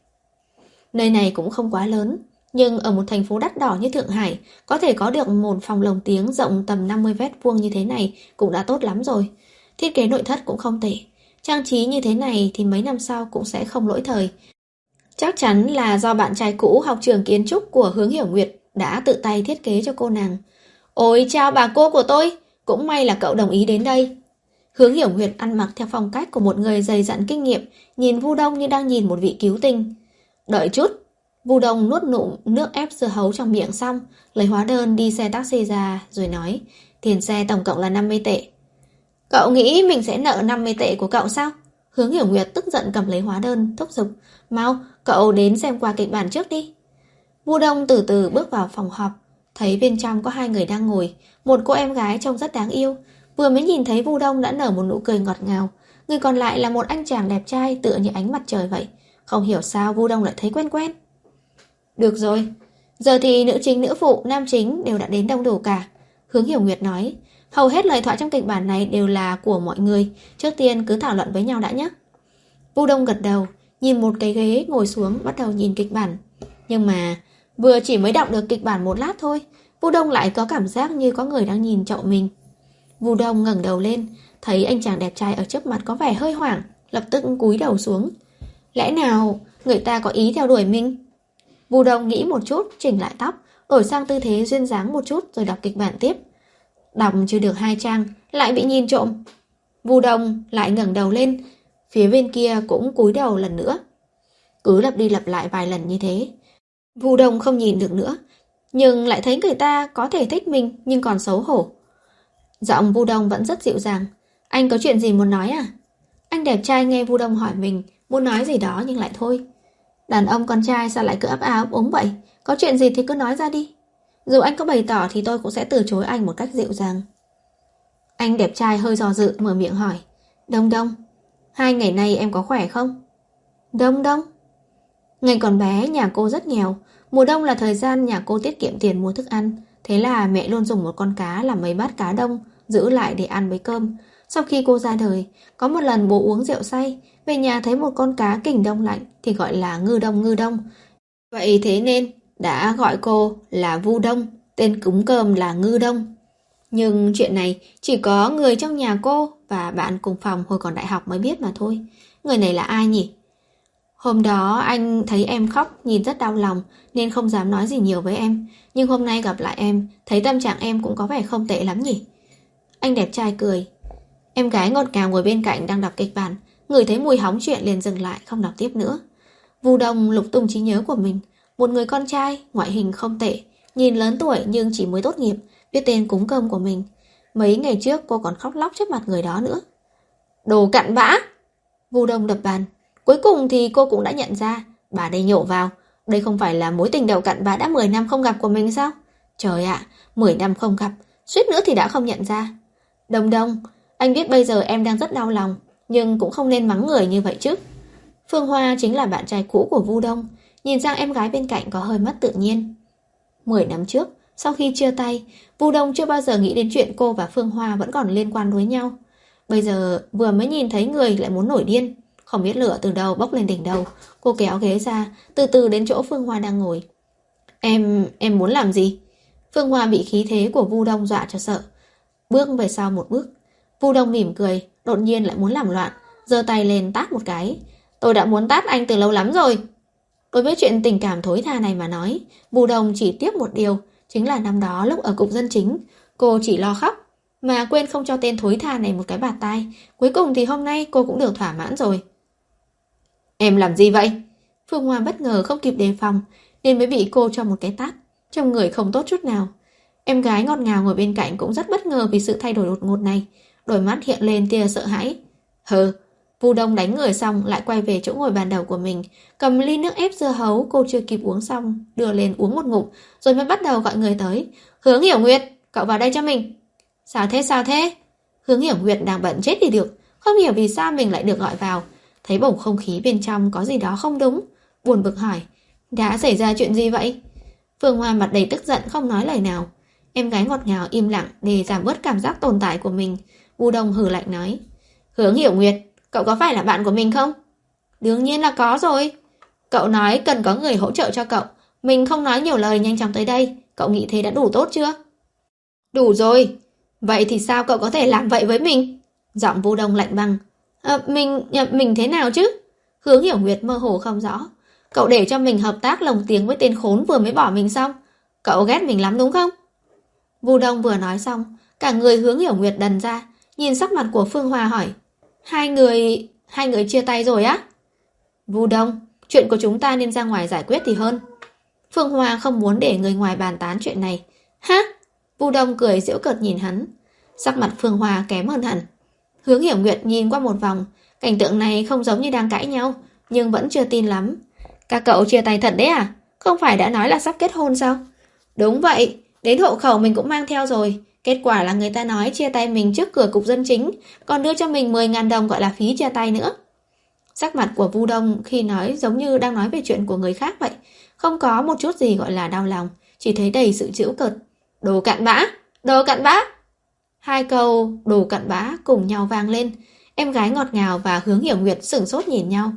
Nơi này cũng không quá lớn, nhưng ở một thành phố đắt đỏ như Thượng Hải, có thể có được một phòng lồng tiếng rộng tầm năm mươi mét vuông như thế này cũng đã tốt lắm rồi. Thiết kế nội thất cũng không tệ, trang trí như thế này thì mấy năm sau cũng sẽ không lỗi thời. Chắc chắn là do bạn trai cũ học trường kiến trúc của Hướng Hiểu Nguyệt đã tự tay thiết kế cho cô nàng. Ôi chào bà cô của tôi, cũng may là cậu đồng ý đến đây. Hướng Hiểu Nguyệt ăn mặc theo phong cách của một người dày dặn kinh nghiệm, nhìn Vu Đông như đang nhìn một vị cứu tinh. Đợi chút. Vu Đông nuốt nụm nước ép dưa hấu trong miệng xong, lấy hóa đơn đi xe taxi ra rồi nói, tiền xe tổng cộng là năm mươi tệ. Cậu nghĩ mình sẽ nợ năm mươi tệ của cậu sao? Hướng Hiểu Nguyệt tức giận cầm lấy hóa đơn, thúc giục, mau, cậu đến xem qua kịch bản trước đi. Vu Đông từ từ bước vào phòng họp, thấy bên trong có hai người đang ngồi, một cô em gái trông rất đáng yêu, vừa mới nhìn thấy Vu Đông đã nở một nụ cười ngọt ngào, người còn lại là một anh chàng đẹp trai tựa như ánh mặt trời vậy. Không hiểu sao Vu Đông lại thấy quen quen. Được rồi, giờ thì nữ chính, nữ phụ, nam chính đều đã đến đông đủ cả. Hướng Hiểu Nguyệt nói, hầu hết lời thoại trong kịch bản này đều là của mọi người, trước tiên cứ thảo luận với nhau đã nhé. Vu Đông gật đầu, nhìn một cái ghế ngồi xuống bắt đầu nhìn kịch bản. Nhưng mà vừa chỉ mới đọc được kịch bản một lát thôi, Vu Đông lại có cảm giác như có người đang nhìn trộm mình. Vu Đông ngẩng đầu lên, thấy anh chàng đẹp trai ở trước mặt có vẻ hơi hoảng, lập tức cúi đầu xuống. Lẽ nào người ta có ý theo đuổi mình? Vu Đông nghĩ một chút, chỉnh lại tóc, đổi sang tư thế duyên dáng một chút rồi đọc kịch bản tiếp. Đọc chưa được hai trang, lại bị nhìn trộm. Vu Đông lại ngẩng đầu lên, phía bên kia cũng cúi đầu lần nữa. Cứ lặp đi lặp lại vài lần như thế. Vu Đông không nhìn được nữa, nhưng lại thấy người ta có thể thích mình nhưng còn xấu hổ. Giọng Vu Đông vẫn rất dịu dàng. Anh có chuyện gì muốn nói à? Anh đẹp trai nghe Vu Đông hỏi mình, muốn nói gì đó nhưng lại thôi. Đàn ông con trai sao lại cứ ấp áo ốm vậy? Có chuyện gì thì cứ nói ra đi. Dù anh có bày tỏ thì tôi cũng sẽ từ chối anh một cách dịu dàng. Anh đẹp trai hơi do dự mở miệng hỏi. Đông Đông, hai ngày nay em có khỏe không? Đông Đông. Ngày còn bé nhà cô rất nghèo. Mùa đông là thời gian nhà cô tiết kiệm tiền mua thức ăn. Thế là mẹ luôn dùng một con cá làm mấy bát cá đông giữ lại để ăn với cơm. Sau khi cô ra đời, có một lần bố uống rượu say, về nhà thấy một con cá kình đông lạnh thì gọi là ngư đông ngư đông. Vậy thế nên đã gọi cô là Vu Đông, tên cúng cơm là Ngư Đông. Nhưng chuyện này chỉ có người trong nhà cô và bạn cùng phòng hồi còn đại học mới biết mà thôi. Người này là ai nhỉ? Hôm đó anh thấy em khóc nhìn rất đau lòng nên không dám nói gì nhiều với em. Nhưng hôm nay gặp lại em, thấy tâm trạng em cũng có vẻ không tệ lắm nhỉ? Anh đẹp trai cười. Em gái ngọt ngào ngồi bên cạnh đang đọc kịch bản, ngửi thấy mùi hóng chuyện liền dừng lại không đọc tiếp nữa. Vu Đông lục tung trí nhớ của mình. Một người con trai, ngoại hình không tệ, nhìn lớn tuổi nhưng chỉ mới tốt nghiệp, biết tên cúng cơm của mình. Mấy ngày trước cô còn khóc lóc trước mặt người đó nữa. Đồ cặn bã! Vu Đông đập bàn. Cuối cùng thì cô cũng đã nhận ra. Bà đây nhổ vào. Đây không phải là mối tình đầu cặn bã đã mười năm không gặp của mình sao? Trời ạ, mười năm không gặp, suýt nữa thì đã không nhận ra. Đông Đông, anh biết bây giờ em đang rất đau lòng, nhưng cũng không nên mắng người như vậy chứ. Phương Hoa chính là bạn trai cũ của Vu Đông, nhìn sang em gái bên cạnh có hơi mất tự nhiên. Mười năm trước, sau khi chia tay, Vu Đông chưa bao giờ nghĩ đến chuyện cô và Phương Hoa vẫn còn liên quan với nhau. Bây giờ vừa mới nhìn thấy người lại muốn nổi điên. Không biết lửa từ đâu bốc lên đỉnh đầu. Cô kéo ghế ra, từ từ đến chỗ Phương Hoa đang ngồi. Em, em muốn làm gì? Phương Hoa bị khí thế của Vu Đông dọa cho sợ, bước về sau một bước. Vu Đông mỉm cười, đột nhiên lại muốn làm loạn, giơ tay lên tát một cái. Tôi đã muốn tát anh từ lâu lắm rồi. Đối với chuyện tình cảm thối tha này mà nói, Vu Đông chỉ tiếc một điều, chính là năm đó lúc ở cục dân chính, cô chỉ lo khóc, mà quên không cho tên thối tha này một cái bạt tai. Cuối cùng thì hôm nay cô cũng được thỏa mãn rồi. Em làm gì vậy? Phương Hoa bất ngờ không kịp đề phòng, nên mới bị cô cho một cái tát, trong người không tốt chút nào. Em gái ngọt ngào ngồi bên cạnh cũng rất bất ngờ vì sự thay đổi đột ngột này, đôi mắt hiện lên tia sợ hãi. Hừ. Vu Đông đánh người xong lại quay về chỗ ngồi ban đầu của mình, cầm ly nước ép dưa hấu cô chưa kịp uống xong, đưa lên uống một ngụm, rồi mới bắt đầu gọi người tới. Hướng Hiểu Nguyệt, cậu vào đây cho mình. Sao thế sao thế? Hướng Hiểu Nguyệt đang bận chết đi được, không hiểu vì sao mình lại được gọi vào. Thấy bầu không khí bên trong có gì đó không đúng, buồn bực hỏi. Đã xảy ra chuyện gì vậy? Phương Hoa mặt đầy tức giận không nói lời nào. Em gái ngọt ngào im lặng để giảm bớt cảm giác tồn tại của mình. Vu Đông hừ lạnh nói. Hướng Hiểu Nguyệt, cậu có phải là bạn của mình không? Đương nhiên là có rồi. Cậu nói cần có người hỗ trợ cho cậu. Mình không nói nhiều lời, nhanh chóng tới đây. Cậu nghĩ thế đã đủ tốt chưa? Đủ rồi. Vậy thì sao cậu có thể làm vậy với mình? Giọng Vu Đông lạnh băng. À, mình, mình thế nào chứ? Hướng Hiểu Nguyệt mơ hồ không rõ. Cậu để cho mình hợp tác lồng tiếng với tên khốn vừa mới bỏ mình xong. Cậu ghét mình lắm đúng không? Vu Đông vừa nói xong, cả người Hướng Hiểu Nguyệt đần ra, nhìn sắc mặt của Phương Hoa hỏi. Hai người... hai người chia tay rồi á? Vu Đông, chuyện của chúng ta nên ra ngoài giải quyết thì hơn. Phương Hoa không muốn để người ngoài bàn tán chuyện này. Hả? Vu Đông cười giễu cợt nhìn hắn. Sắc mặt Phương Hoa kém hơn hẳn. Hướng Hiểu Nguyệt nhìn qua một vòng, cảnh tượng này không giống như đang cãi nhau, nhưng vẫn chưa tin lắm. Các cậu chia tay thật đấy à? Không phải đã nói là sắp kết hôn sao? Đúng vậy, đến hộ khẩu mình cũng mang theo rồi. Kết quả là người ta nói chia tay mình trước cửa cục dân chính, còn đưa cho mình mười nghìn đồng gọi là phí chia tay nữa. Sắc mặt của Vu Đông khi nói giống như đang nói về chuyện của người khác vậy. Không có một chút gì gọi là đau lòng, chỉ thấy đầy sự giễu cợt. Đồ cặn bã! Đồ cặn bã! Hai câu đồ cặn bã cùng nhau vang lên. Em gái ngọt ngào và Hướng Hiểu Nguyệt sửng sốt nhìn nhau.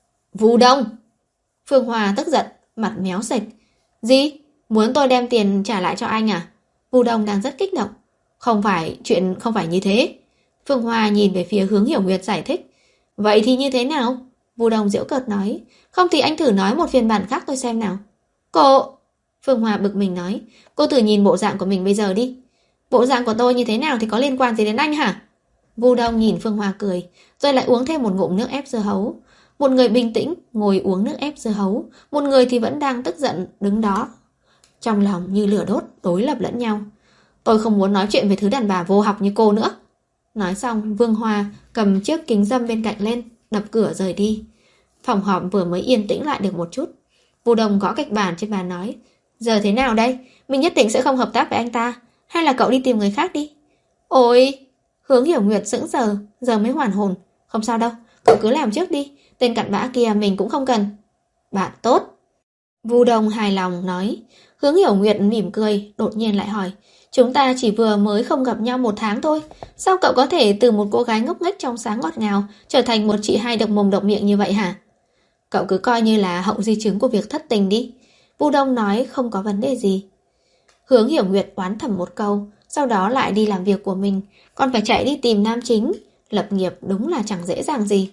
Vu Đông! Phương Hoa tức giận, mặt méo sệch. Gì? Muốn tôi đem tiền trả lại cho anh à? Vu Đông đang rất kích động. Không phải, chuyện không phải như thế. Phương Hoa nhìn về phía Hướng Hiểu Nguyệt giải thích. Vậy thì như thế nào? Vu Đông giễu cợt nói. Không thì anh thử nói một phiên bản khác tôi xem nào. Cô... Phương Hoa bực mình nói. Cô thử nhìn bộ dạng của mình bây giờ đi. Bộ dạng của tôi như thế nào thì có liên quan gì đến anh hả? Vu Đông nhìn Phương Hoa cười, rồi lại uống thêm một ngụm nước ép dưa hấu. Một người bình tĩnh ngồi uống nước ép dưa hấu, một người thì vẫn đang tức giận đứng đó. Trong lòng như lửa đốt, đối lập lẫn nhau. Tôi không muốn nói chuyện với thứ đàn bà vô học như cô nữa. Nói xong, Vương Hoa cầm chiếc kính râm bên cạnh lên, đập cửa rời đi. Phòng họp vừa mới yên tĩnh lại được một chút. Vu Đông gõ gạch bàn trên bàn nói. Giờ thế nào đây? Mình nhất định sẽ không hợp tác với anh ta. Hay là cậu đi tìm người khác đi? Ôi! Hướng Hiểu Nguyệt sững sờ, giờ mới hoàn hồn. Không sao đâu, cậu cứ làm trước đi. Tên cặn bã kia mình cũng không cần. Bạn tốt. Vu Đông hài lòng nói. Hướng Hiểu Nguyệt mỉm cười, đột nhiên lại hỏi. Chúng ta chỉ vừa mới không gặp nhau một tháng thôi. Sao cậu có thể từ một cô gái ngốc nghếch trong sáng ngọt ngào trở thành một chị hai độc mồm độc miệng như vậy hả? Cậu cứ coi như là hậu di chứng của việc thất tình đi. Vu Đông nói không có vấn đề gì. Hướng Hiểu Nguyệt oán thầm một câu, sau đó lại đi làm việc của mình, còn phải chạy đi tìm nam chính. Lập nghiệp đúng là chẳng dễ dàng gì.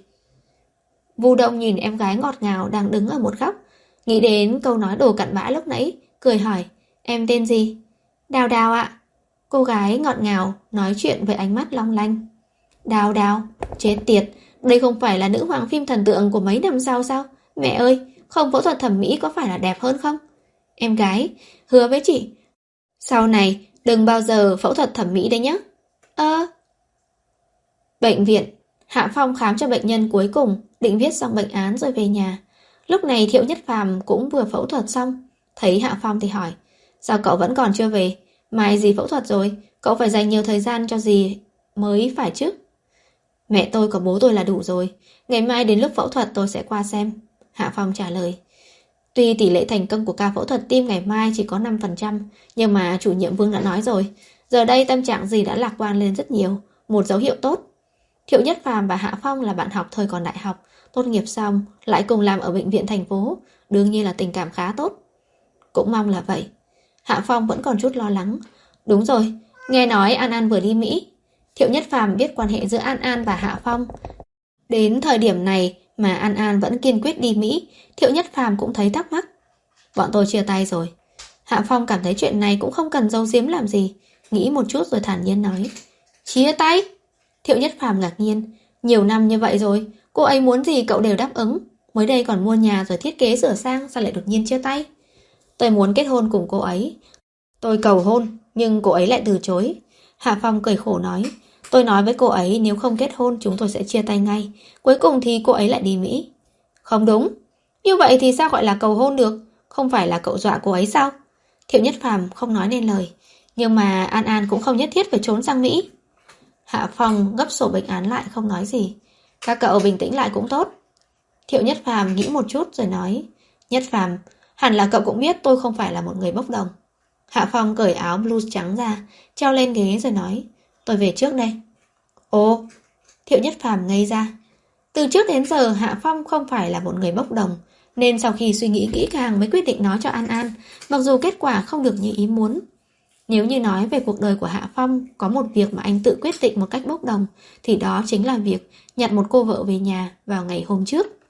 Vu Đông nhìn em gái ngọt ngào đang đứng ở một góc, nghĩ đến câu nói đồ cặn bã lúc nãy, cười hỏi. Em tên gì? Đào Đào ạ. Cô gái ngọt ngào nói chuyện với ánh mắt long lanh. Đào đào, chết tiệt, đây không phải là nữ hoàng phim thần tượng của mấy năm sau sao? Mẹ ơi, không phẫu thuật thẩm mỹ có phải là đẹp hơn không? Em gái, hứa với chị, sau này đừng bao giờ phẫu thuật thẩm mỹ đấy nhé. Ơ... Bệnh viện, Hạ Phong khám cho bệnh nhân cuối cùng, định viết xong bệnh án rồi về nhà. Lúc này Thiệu Nhất Phàm cũng vừa phẫu thuật xong. Thấy Hạ Phong thì hỏi, sao cậu vẫn còn chưa về? Mai dì phẫu thuật rồi, cậu phải dành nhiều thời gian cho dì mới phải chứ. Mẹ tôi có bố tôi là đủ rồi, ngày mai đến lúc phẫu thuật tôi sẽ qua xem. Hạ Phong trả lời. Tuy tỷ lệ thành công của ca phẫu thuật tim ngày mai chỉ có năm phần trăm, nhưng mà chủ nhiệm Vương đã nói rồi, giờ đây tâm trạng dì đã lạc quan lên rất nhiều, một dấu hiệu tốt. Thiệu Nhất Phàm và Hạ Phong là bạn học thời còn đại học, tốt nghiệp xong lại cùng làm ở bệnh viện thành phố, đương nhiên là tình cảm khá tốt. Cũng mong là vậy. Hạ Phong vẫn còn chút lo lắng. Đúng rồi, nghe nói An An vừa đi Mỹ. Thiệu Nhất Phàm biết quan hệ giữa An An và Hạ Phong. Đến thời điểm này mà An An vẫn kiên quyết đi Mỹ, Thiệu Nhất Phàm cũng thấy thắc mắc. Bọn tôi chia tay rồi. Hạ Phong cảm thấy chuyện này cũng không cần giấu giếm làm gì, nghĩ một chút rồi thản nhiên nói. Chia tay? Thiệu Nhất Phàm ngạc nhiên. Nhiều năm như vậy rồi, cô ấy muốn gì cậu đều đáp ứng. Mới đây còn mua nhà rồi thiết kế sửa sang, sao lại đột nhiên chia tay? Tôi muốn kết hôn cùng cô ấy. Tôi cầu hôn, nhưng cô ấy lại từ chối. Hạ Phong cười khổ nói. Tôi nói với cô ấy nếu không kết hôn chúng tôi sẽ chia tay ngay. Cuối cùng thì cô ấy lại đi Mỹ. Không đúng. Như vậy thì sao gọi là cầu hôn được? Không phải là cậu dọa cô ấy sao? Thiệu Nhất Phàm không nói nên lời. Nhưng mà An An cũng không nhất thiết phải trốn sang Mỹ. Hạ Phong gấp sổ bệnh án lại không nói gì. Các cậu bình tĩnh lại cũng tốt. Thiệu Nhất Phàm nghĩ một chút rồi nói. Nhất Phàm, hẳn là cậu cũng biết tôi không phải là một người bốc đồng. Hạ Phong cởi áo blue trắng ra, treo lên ghế rồi nói. Tôi về trước đây. Ồ, Thiệu Nhất Phàm ngây ra. Từ trước đến giờ Hạ Phong không phải là một người bốc đồng, nên sau khi suy nghĩ kỹ càng mới quyết định nói cho An An, mặc dù kết quả không được như ý muốn. Nếu như nói về cuộc đời của Hạ Phong có một việc mà anh tự quyết định một cách bốc đồng, thì đó chính là việc nhặt một cô vợ về nhà vào ngày hôm trước.